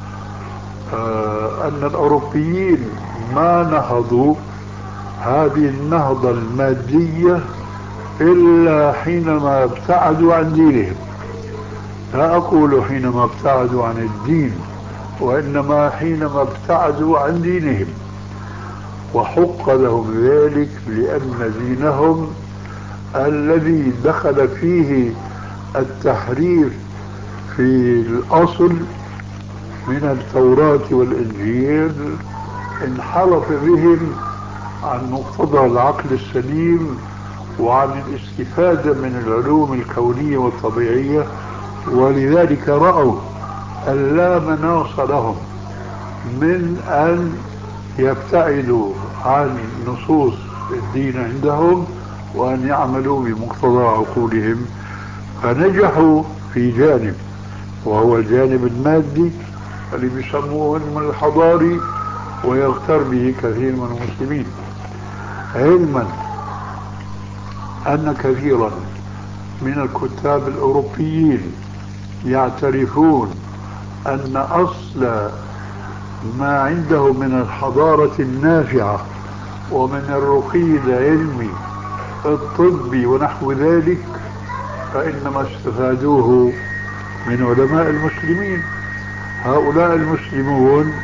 أن الأوروبيين ما نهضوا هذه النهضة المادية إلا حينما ابتعدوا عن دينهم. لا أقول حينما ابتعدوا عن الدين، وإنما حينما ابتعدوا عن دينهم، وحق لهم ذلك لأن دينهم الذي دخل فيه التحريف في الأصل من التوراة والإنجيل انحرف بهم عن مقتضى العقل السليم وعن الاستفادة من العلوم الكونية والطبيعية. ولذلك رأوا أن لا مناص لهم من أن يبتعدوا عن نصوص الدين عندهم وأن يعملوا بمقتضى عقولهم، فنجحوا في جانب، وهو الجانب المادي اللي بيسموه من الحضاري، ويغتر به كثير من المسلمين، علما أن كثيرا من الكتاب الأوروبيين يعترفون أن أصل ما عنده من الحضارة النافعة ومن الرقي العلمي الطبي ونحو ذلك فإنما استفادوه من علماء المسلمين. هؤلاء المسلمون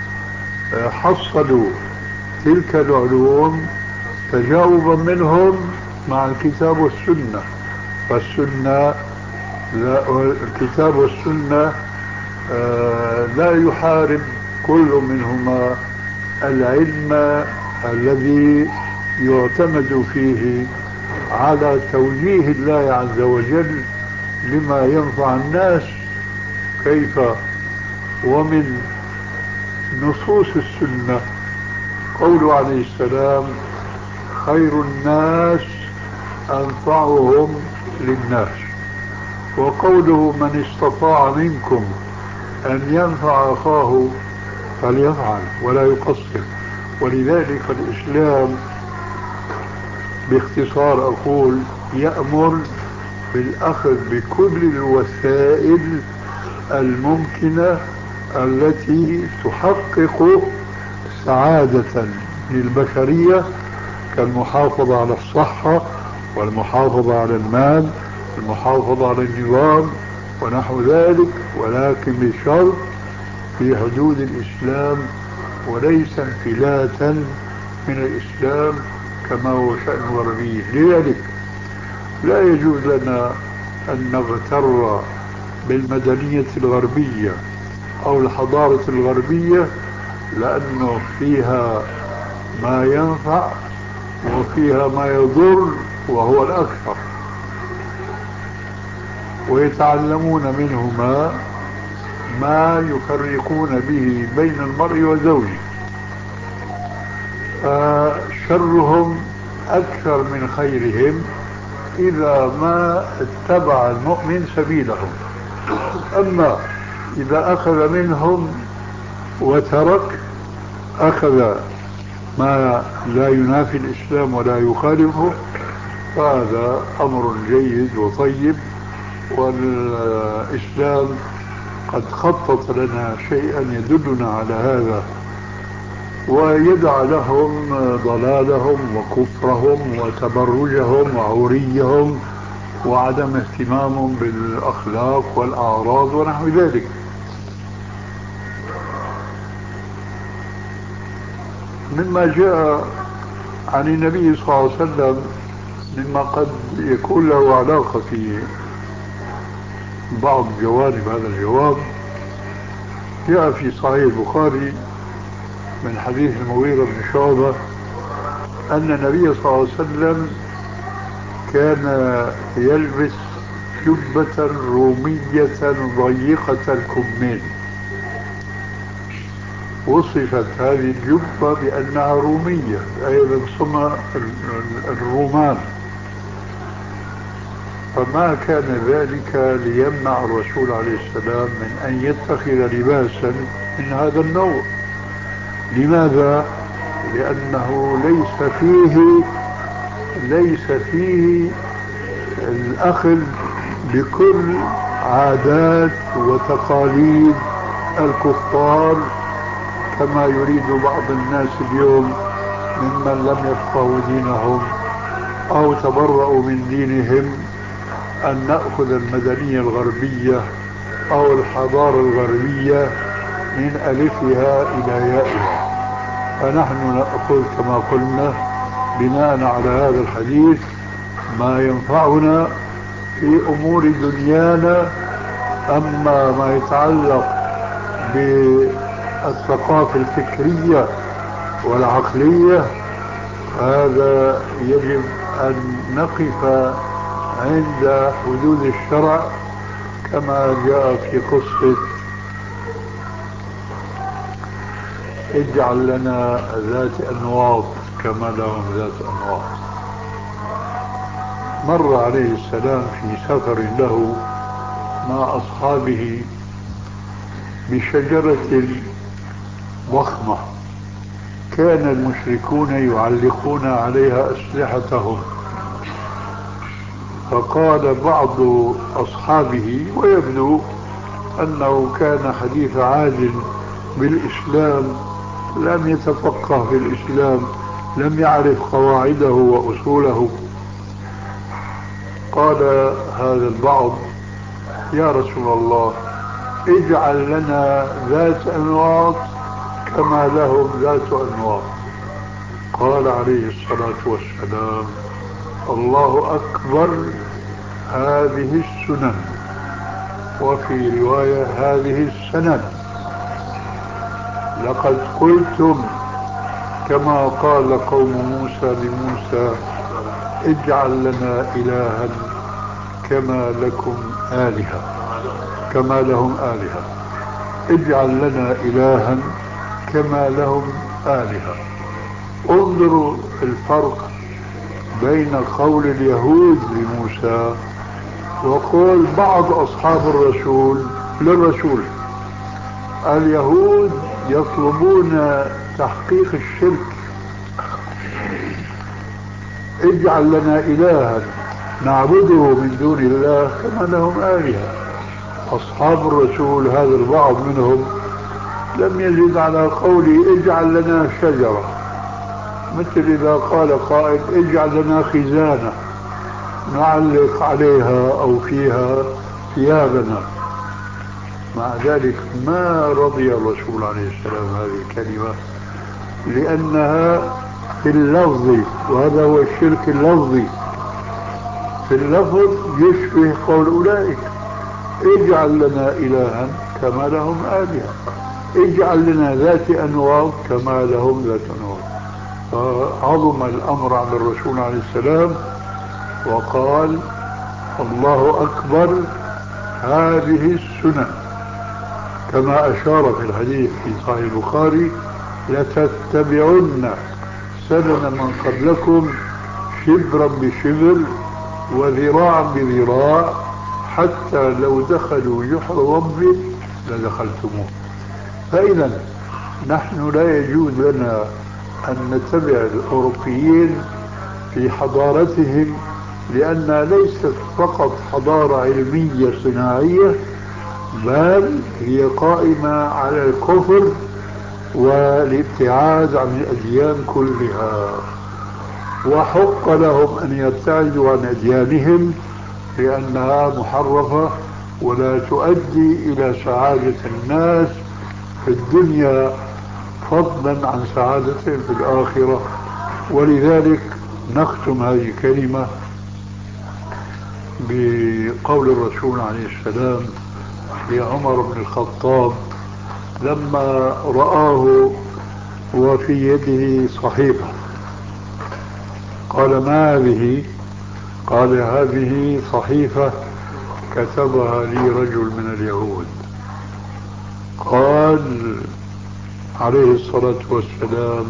حصلوا تلك العلوم تجاوبا منهم مع الكتاب والسنة، فالسنة الكتاب والسنة لا يحارب كل منهما العلم الذي يعتمد فيه على توجيه الله عز وجل لما ينفع الناس. كيف؟ ومن نصوص السنة قوله عليه السلام: خير الناس أنفعهم للناس، وقوله: من استطاع منكم أن ينفع أخاه فليفعل ولا يقصر. ولذلك الإسلام باختصار أقول يأمر بالأخذ بكل الوسائل الممكنة التي تحقق سعادة للبشرية، كالمحافظة على الصحة والمحافظة على المال، المحافظة على النظام ونحو ذلك، ولكن بشرط في حدود الإسلام وليس انفلاتا من الإسلام كما هو شأن الغربية. لذلك لا يجوز لنا أن نغتر بالمدنية الغربية أو الحضارة الغربية، لأنه فيها ما ينفع وفيها ما يضر وهو الأكثر، ويتعلمون منهما ما يفرقون به بين المرء وزوجه، فشرهم أكثر من خيرهم إذا ما اتبع المؤمن سبيلهم. أما إذا أخذ منهم وترك، أخذ ما لا ينافي الإسلام ولا يخالفه، فهذا أمر جيد وطيب، والإسلام قد خطط لنا شيئا يدلنا على هذا، ويدع لهم ضلالهم وكفرهم وتبرجهم وعوريهم وعدم اهتمامهم بالأخلاق والأعراض ونحو ذلك. مما جاء عن النبي صلى الله عليه وسلم مما قد يكون له علاقة في بعض جوانب هذا الجواب، جاء في صحيح البخاري من حديث المغيرة بن شعبة أن النبي صلى الله عليه وسلم كان يلبس جبة رومية ضيقة الكمين. وصفت هذه الجبة بأنها رومية، أي من صنع الرومان، فما كان ذلك ليمنع الرسول عليه السلام من أن يتخذ لباسا من هذا النوع. لماذا؟ لأنه ليس فيه الأخذ بكل عادات وتقاليد الكفار كما يريد بعض الناس اليوم ممن لم يفقهوا دينهم أو تبرؤوا من دينهم، أن نأخذ المدنية الغربية أو الحضارة الغربية من ألفها إلى يائها. فنحن نأخذ كما قلنا بناء على هذا الحديث ما ينفعنا في أمور دنيانا. أما ما يتعلق بالثقافة الفكرية والعقلية هذا يجب أن نقف عند حدود الشرع، كما جاء في قصة اجعل لنا ذات أنواط كما لهم ذات أنواط. مر عليه السلام في سفر له مع أصحابه بشجرة ضخمة كان المشركون يعلقون عليها أسلحتهم، فقال بعض أصحابه، ويبدو أنه كان حديث عهد بالإسلام، لم يتفقه في الإسلام، لم يعرف قواعده وأصوله، قال هذا البعض يا رسول الله اجعل لنا ذات أنواط كما لهم ذات أنواط. قال عليه الصلاة والسلام الله أكبر، هذه السنن، وفي رواية هذه السنن، لقد قلتم كما قال قوم موسى لموسى اجعل لنا إلها كما لهم آلهة، اجعل لنا إلها كما لهم آلهة. انظروا الفرق بين قول اليهود لموسى وقول بعض أصحاب الرسول للرسول. اليهود يطلبون تحقيق الشرك، اجعل لنا إلها نعبده من دون الله كما لهم آلهة. أصحاب الرسول هذا البعض منهم لم يزد على قوله اجعل لنا شجرة، مثل إذا قال قائل اجعل لنا خزانة نعلق عليها أو فيها ثيابنا. مع ذلك ما رضي الرسول عليه السلام هذه الكلمة، لأنها في اللفظ، وهذا هو الشرك اللفظي، في اللفظ يشبه قول أولئك اجعل لنا إلها كما لهم آلهة، اجعل لنا ذات أنواط كما لهم ذات أنواط. فعظم الأمر على الرسول عليه السلام وقال الله أكبر هذه السنن، كما أشار في الحديث في صحيح البخاري لتتبعن سنن من قبلكم شبرا بشبر وذراعا بذراع حتى لو دخلوا جحر رب لدخلتموه. فإذا نحن لا يجوز لنا أن نتبع الأوروبيين في حضارتهم، لأنها ليست فقط حضارة علمية صناعية، بل هي قائمة على الكفر والابتعاد عن الأديان كلها، وحق لهم أن يبتعدوا عن أديانهم لأنها محرفة ولا تؤدي إلى سعادة الناس في الدنيا فضلا عن سعادتهم في الآخرة. ولذلك نختم هذه الكلمة بقول الرسول عليه السلام لعمر بن الخطاب لما رآه وفي يده صحيفة، قال ما هذه؟ قال هذه صحيفة كتبها لي رجل من اليهود. قال عليه الصلاة والسلام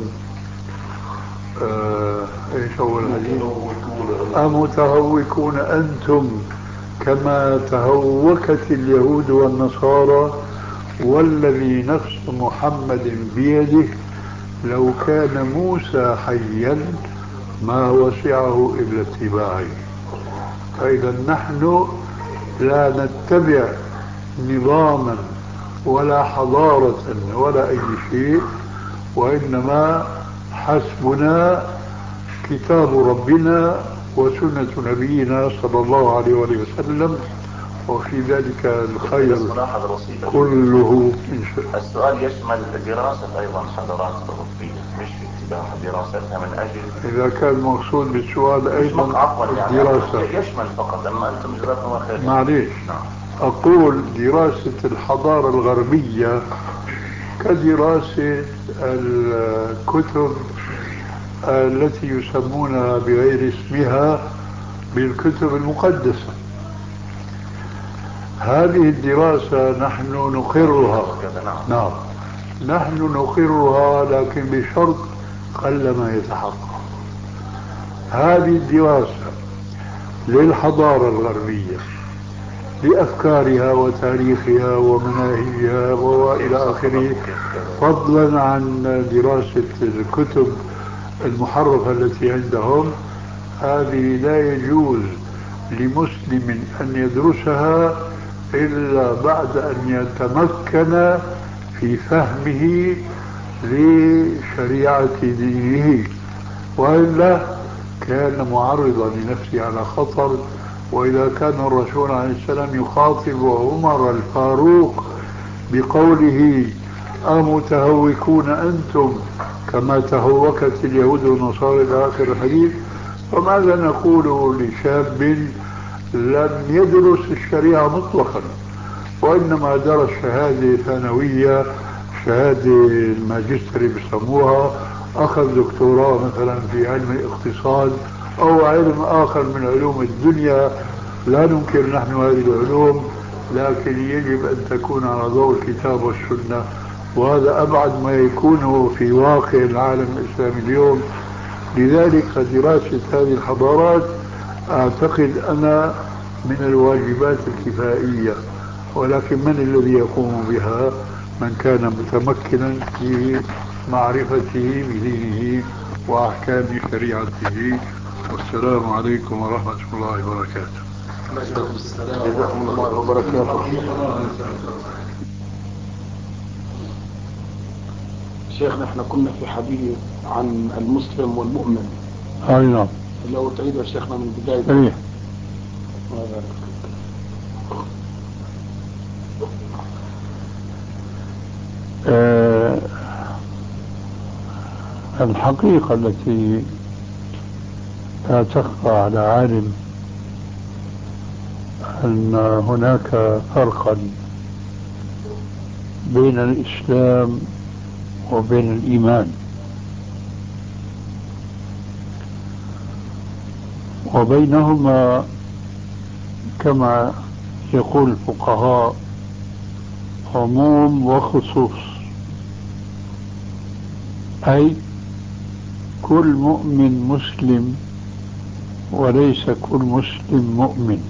ايش هو الحديث؟ أمتهوكون أنتم كما تهوكت اليهود والنصارى، والذي نفس محمد بيده لو كان موسى حيا ما وسعه إلا اتباعي. فإذا نحن لا نتبع نظاما ولا حضارة ولا أي شيء، وإنما حسبنا كتاب ربنا وسنة نبينا صلى الله عليه وسلم، وفي ذلك الخير كله. السؤال يشمل دراسة أيضا حضارات أوروبية، مش اتباع دراستها من أجل، إذا كان المقصود بالسؤال أيضا الدراسة يعني يشمل فقط، أما أنتم جزاكم الله خير. معليش، أقول دراسة الحضارة الغربية كدراسة الكتب التي يسمونها بغير اسمها بالكتب المقدسة. هذه الدراسة نحن نقرها، نعم نحن نقرها، لكن بشرط قلما يتحقق. هذه الدراسة للحضارة الغربية بأفكارها وتاريخها ومناهجها وإلى آخره، فضلا عن دراسة الكتب المحرفة التي عندهم، هذه لا يجوز لمسلم أن يدرسها إلا بعد أن يتمكن في فهمه لشريعة دينه، وإلا كان معرضا لنفسه على خطر. وإذا كان الرسول عليه السلام يخاطب عمر الفاروق بقوله أمتهوكون أنتم كما تهوكت اليهود والنصارى إلى آخر الحديث، فماذا نقول لشاب لم يدرس الشريعة مطلقا، وإنما درس شهادة ثانوية، شهادة الماجستري بسموها، أخذ دكتوراه مثلا في علم الاقتصاد أو علم آخر من علوم الدنيا. لا ننكر نحن هذه العلوم، لكن يجب أن تكون على ضوء الكتاب والسنة، وهذا أبعد ما يكون في واقع العالم الإسلامي اليوم. لذلك دراسة هذه الحضارات أعتقد أنا من الواجبات الكفائية، ولكن من الذي يقوم بها؟ من كان متمكنا في معرفته بدينه وأحكام شريعته. والسلام عليكم ورحمة الله وبركاته. جزاكم الله وبركاته. شيخنا احنا كنا في حديث عن المسلم والمؤمن. نعم. لو تعيد يا شيخنا من بداية. ايه. الحقيقة التي لا تخفى على عالم أن هناك فرقا بين الإسلام وبين الإيمان، وبينهما كما يقول الفقهاء عموم وخصوص، أي كل مؤمن مسلم وليس كل مسلم مؤمن،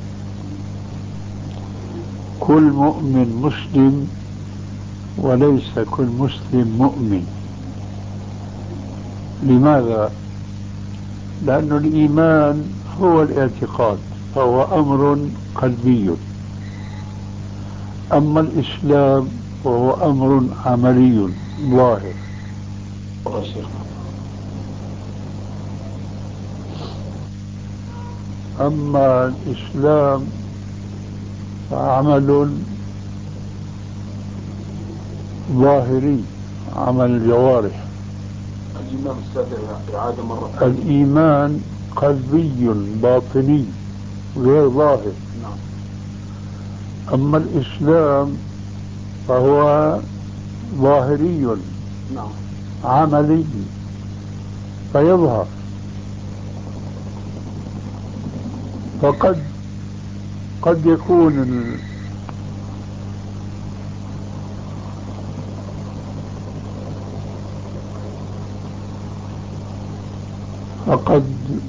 كل مؤمن مسلم وليس كل مسلم مؤمن. لماذا؟ لأن الإيمان هو الاعتقاد، فهو أمر قلبي، أما الإسلام فهو أمر عملي ظاهر. أما الإسلام فعمل ظاهري، عمل الجوارح. الإمام السابع إعادة مرة. الإيمان قلبي باطني غير ظاهر. نعم. أما الإسلام فهو ظاهري. نعم. عملي فيظهر. قد يكون فقد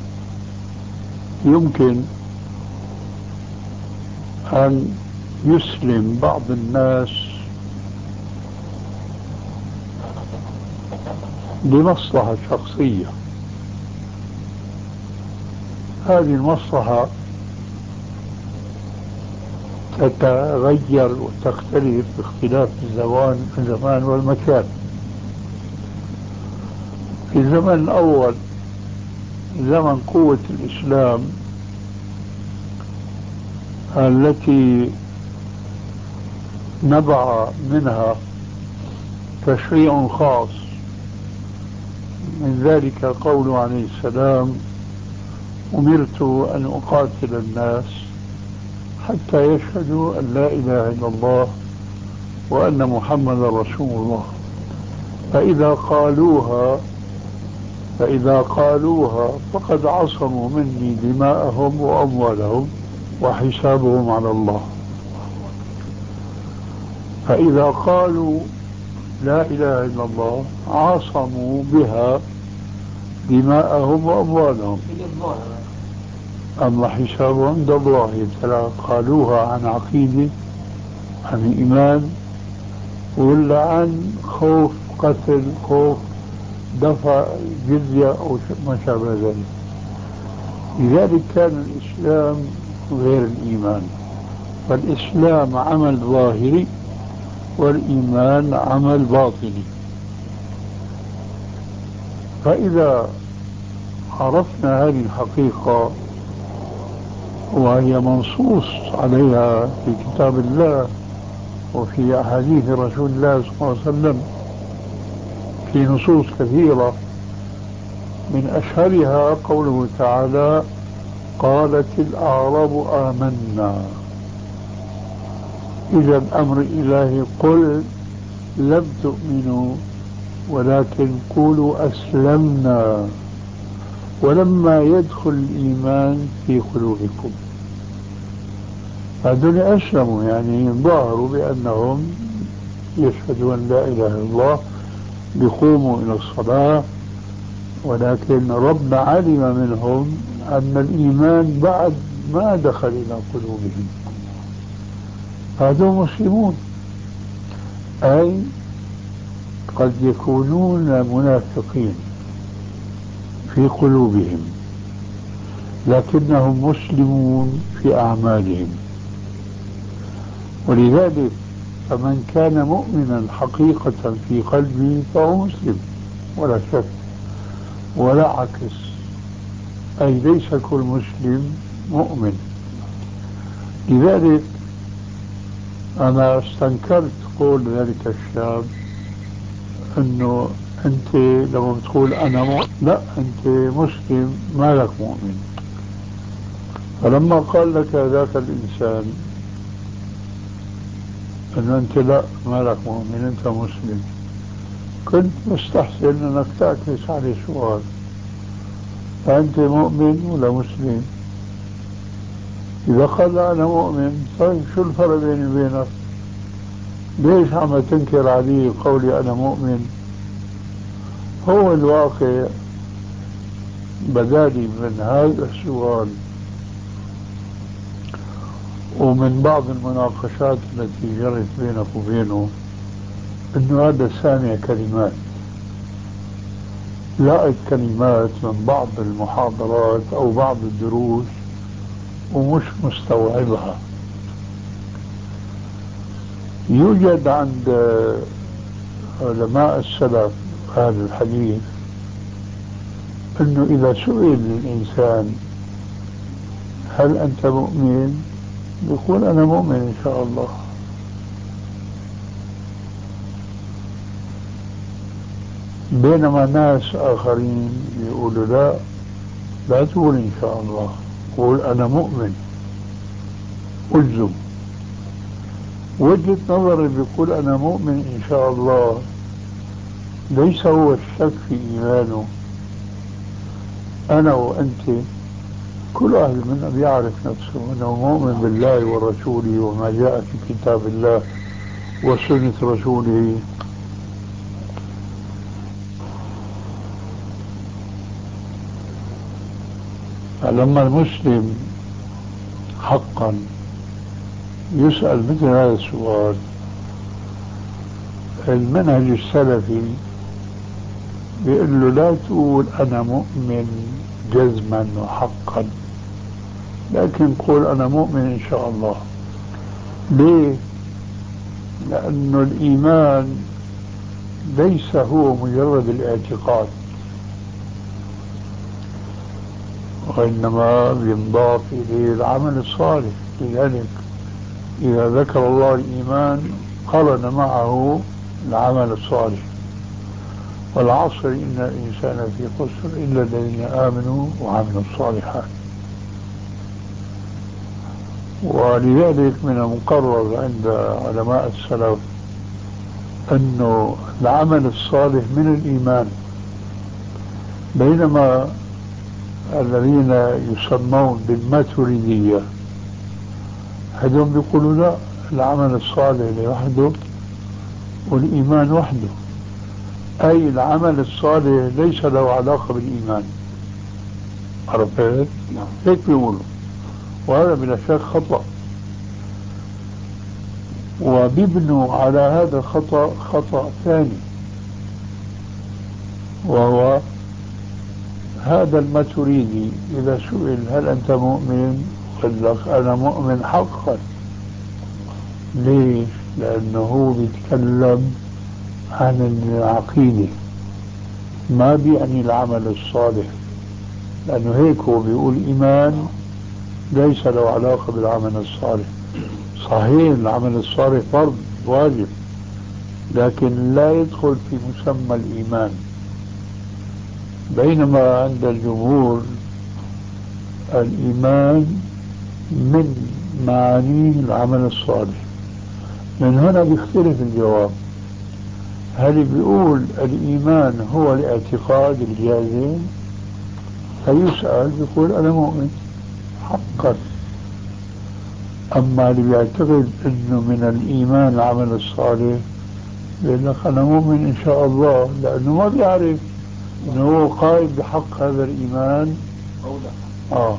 يمكن أن يسلم بعض الناس لمصلحة شخصية، هذه المصلحة تتغير وتختلف باختلاف الزمان والمكان. في الزمن الأول، زمن قوة الإسلام التي نبع منها تشريع خاص، من ذلك قوله عليه السلام: أمرت أن أقاتل الناس حتى يشهدوا أن لا إله إلا الله وأن محمد رسول الله، فإذا قالوها فقد عصموا مني دماءهم وأموالهم وحسابهم على الله. فإذا قالوا لا إله إلا الله عصموا بها دماءهم وأموالهم، أما حسابهم عند الله. قالوها عن عقيدة، عن إيمان، ولا عن خوف قتل، خوف دفع جزية أو ما شابه ذلك. لذلك كان الإسلام غير الإيمان، فالإسلام عمل ظاهري والإيمان عمل باطني. فإذا عرفنا هذه الحقيقة، وهي منصوص عليها في كتاب الله وفي أحاديث رسول الله صلى الله عليه وسلم في نصوص كثيرة، من أشهرها قوله تعالى: قالت الأعراب آمنا. إذا الأمر إلهي: قل لم تؤمنوا ولكن قولوا أسلمنا ولما يدخل الإيمان في قلوبكم. هذول أسلموا، يعني ظاهروا بأنهم يشهدوا أن لا إله إلا الله، بيقوموا إلى الصلاة، ولكن ربنا علم منهم أن الإيمان بعد ما دخل إلى قلوبهم. هذول مسلمون، أي قد يكونون منافقين في قلوبهم، لكنهم مسلمون في أعمالهم. ولذلك فمن كان مؤمنا حقيقة في قلبه فهو مسلم ولا شك، ولا عكس، أي ليس كل مسلم مؤمن. لذلك أنا استنكرت قول ذلك الشاب أنه أنت لما بتقول أنا مؤمن، لا، أنت مسلم ما لك مؤمن. فلما قال لك ذاك الإنسان أنه أنت لا ما لك مؤمن، أنت مسلم، كنت مستحسن أنك تعكس عليه سؤال: فأنت مؤمن ولا مسلم؟ إذا قال أنا مؤمن، طيب شو الفرق بيني وبينك؟ ليش عم تنكر علي قولي أنا مؤمن؟ هو الواقع بدالي من هذا السؤال ومن بعض المناقشات التي جرت بينك وبينه انه هذا سامع كلمات، لقيت كلمات من بعض المحاضرات او بعض الدروس ومش مستوعبها. يوجد عند علماء السلف هذا الحديث انه اذا سئل الانسان هل انت مؤمن، يقول انا مؤمن ان شاء الله. بينما ناس اخرين يقولوا لا تقول ان شاء الله، قول انا مؤمن الزم. وجهة نظر اللي بيقول انا مؤمن ان شاء الله ليس هو الشك في ايمانه. انا وانت كل أهل منا بيعرف نفسه أنه مؤمن بالله ورسوله وما جاء في كتاب الله وسنة رسوله. فلما المسلم حقا يسأل مثل هذا السؤال، المنهج السلفي بيقول له لا تقول أنا مؤمن جزما وحقا، لكن قول أنا مؤمن إن شاء الله. ليه؟ لأنه الإيمان ليس هو مجرد الاعتقاد، وإنما ينضاف إليه العمل الصالح. لذلك إذا ذكر الله الإيمان قرن معه العمل الصالح: والعصر إن الإنسان في خسر إلا الذين آمنوا وعملوا الصالحات. ولذلك من المقرر عند علماء السلف أنه العمل الصالح من الإيمان، بينما الذين يسمون بالماتريدية هذول بيقولوا لا، العمل الصالح لوحده والإيمان وحده، أي العمل الصالح ليس له علاقة بالإيمان. عرفت؟ هيك بيقولوا، وهذا بلا شك خطأ. وبيبنوا على هذا الخطأ خطأ ثاني، وهو هذا الماتريدي إذا سئل هل أنت مؤمن قل لك أنا مؤمن حقا. ليش؟ لأنه هو بيتكلم عن العقيدة، ما بيعني العمل الصالح، لأنه هيك هو بيقول إيمان ليس له علاقة بالعمل الصالح. صحيح العمل الصالح فرض واجب، لكن لا يدخل في مسمى الإيمان. بينما عند الجمهور الإيمان من معانيه العمل الصالح. من هنا بيختلف الجواب: هل بيقول الإيمان هو الاعتقاد الجازم؟ فيسأل بيقول أنا مؤمن حقا. أما اللي بيعتقد أنه من الإيمان العمل الصالح بيقول لك أنا مؤمن إن شاء الله، لأنه ما بيعرف أنه هو قائم بحق هذا الإيمان أو لا.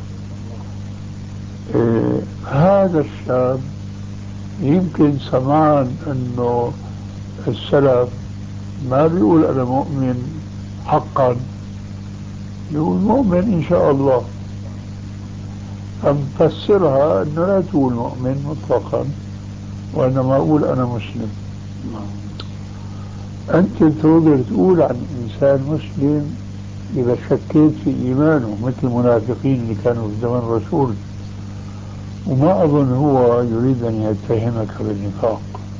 هذا الشاب يمكن سمعان أنه السلف ما بيقول أنا مؤمن حقا، يقول مؤمن إن شاء الله. فمفسرها انه لا تقول مؤمن مطلقا وانما اقول انا مسلم. انت تقدر تقول عن انسان مسلم اذا شكيت في ايمانه، مثل المنافقين اللي كانوا في زمن الرسول، وما اظن هو يريد ان يتهمك بالنفاق.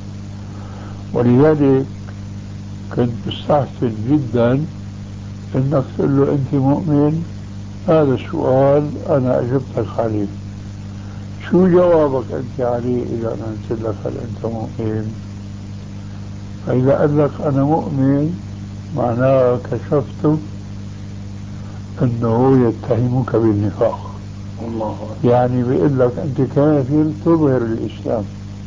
ولذلك كنت مستحسن جدا انك تقول له انت مؤمن، هذا السؤال انا اجبتك عليه، شو جوابك انت عليه اذا انا قلت لك هل انت مؤمن؟ فاذا قال لك انا مؤمن معناه كشفته انه يتهمك بالنفاق. الله يعني بيقول لك انت كافر تظهر الاسلام.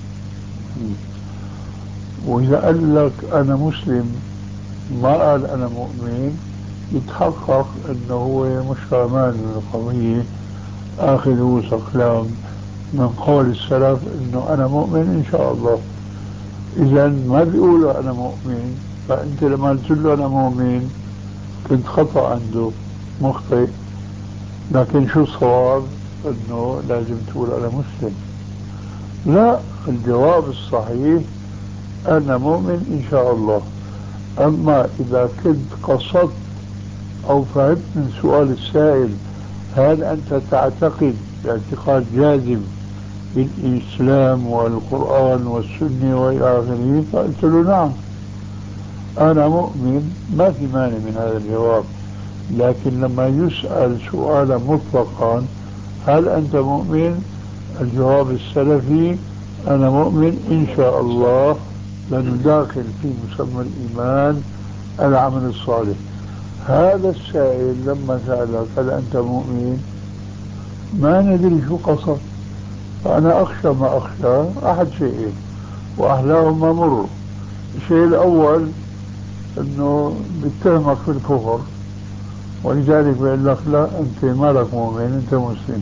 واذا قال لك انا مسلم ما قال انا مؤمن، يتحقق انه هو مش فاهمان من القضية، اخذ وثق كلام من قول السلف انه انا مؤمن ان شاء الله. اذا ما بيقولوا انا مؤمن، فانت لما قلت له انا مؤمن كنت خطأ عنده، مخطئ. لكن شو الصواب؟ انه لازم تقول انا مسلم. لا، الجواب الصحيح انا مؤمن ان شاء الله. اما اذا كنت قصدت او فهمت من سؤال السائل هل انت تعتقد باعتقاد جازم بالاسلام والقرآن والسنة والى اخره، فقلت له نعم انا مؤمن، ما في مانع من هذا الجواب. لكن لما يسأل سؤالا مطلقا هل أنت مؤمن؟ الجواب السلفي أنا مؤمن إن شاء الله، لأنه داخل في مسمى الإيمان العمل الصالح. هذا السائل لما سألك هل أنت مؤمن ما ندري شو قصد. فأنا أخشى ما أخشى أحد شيئين وأحلاهما مر. الشيء الأول أنه بيتهمك في الكفر، ولذلك بيقول لك لا أنت مالك مؤمن أنت مسلم.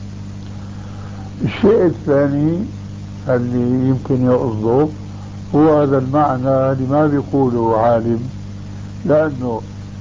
الشيء الثاني اللي يمكن يقصده هو هذا المعنى اللي ما بيقوله عالم، لأنه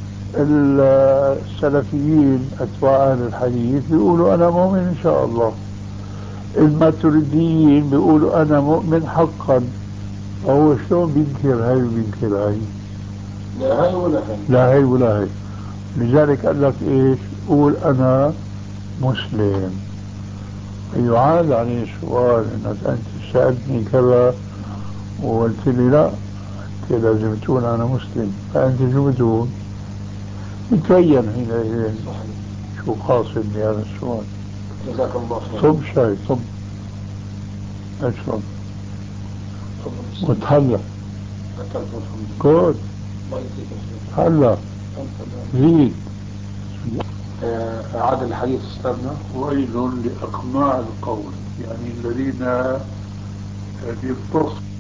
السلفيين أتباع أهل الحديث بيقولوا أنا مؤمن إن شاء الله، الماتريديين بيقولوا أنا مؤمن حقا. فهو شلون بينكر هاي وبينكر هاي؟ لا هاي ولا هاي، لا هاي ولا هاي. لذلك قال لك إيش؟ قول أنا مسلم. يعاد عليه السؤال انك انت سألتني كذا وقلت لي لا، انت لازم تقول انا مسلم، فانت شو بتقول؟ يتبين حينئذ شو قاصد بهذا السؤال. جزاك الله خير. صب شاي، صب اشرب وتهلا. كود هلا زيد. أعاد الحديث أستاذنا. ويل لأقماع القول، يعني الذين يبتص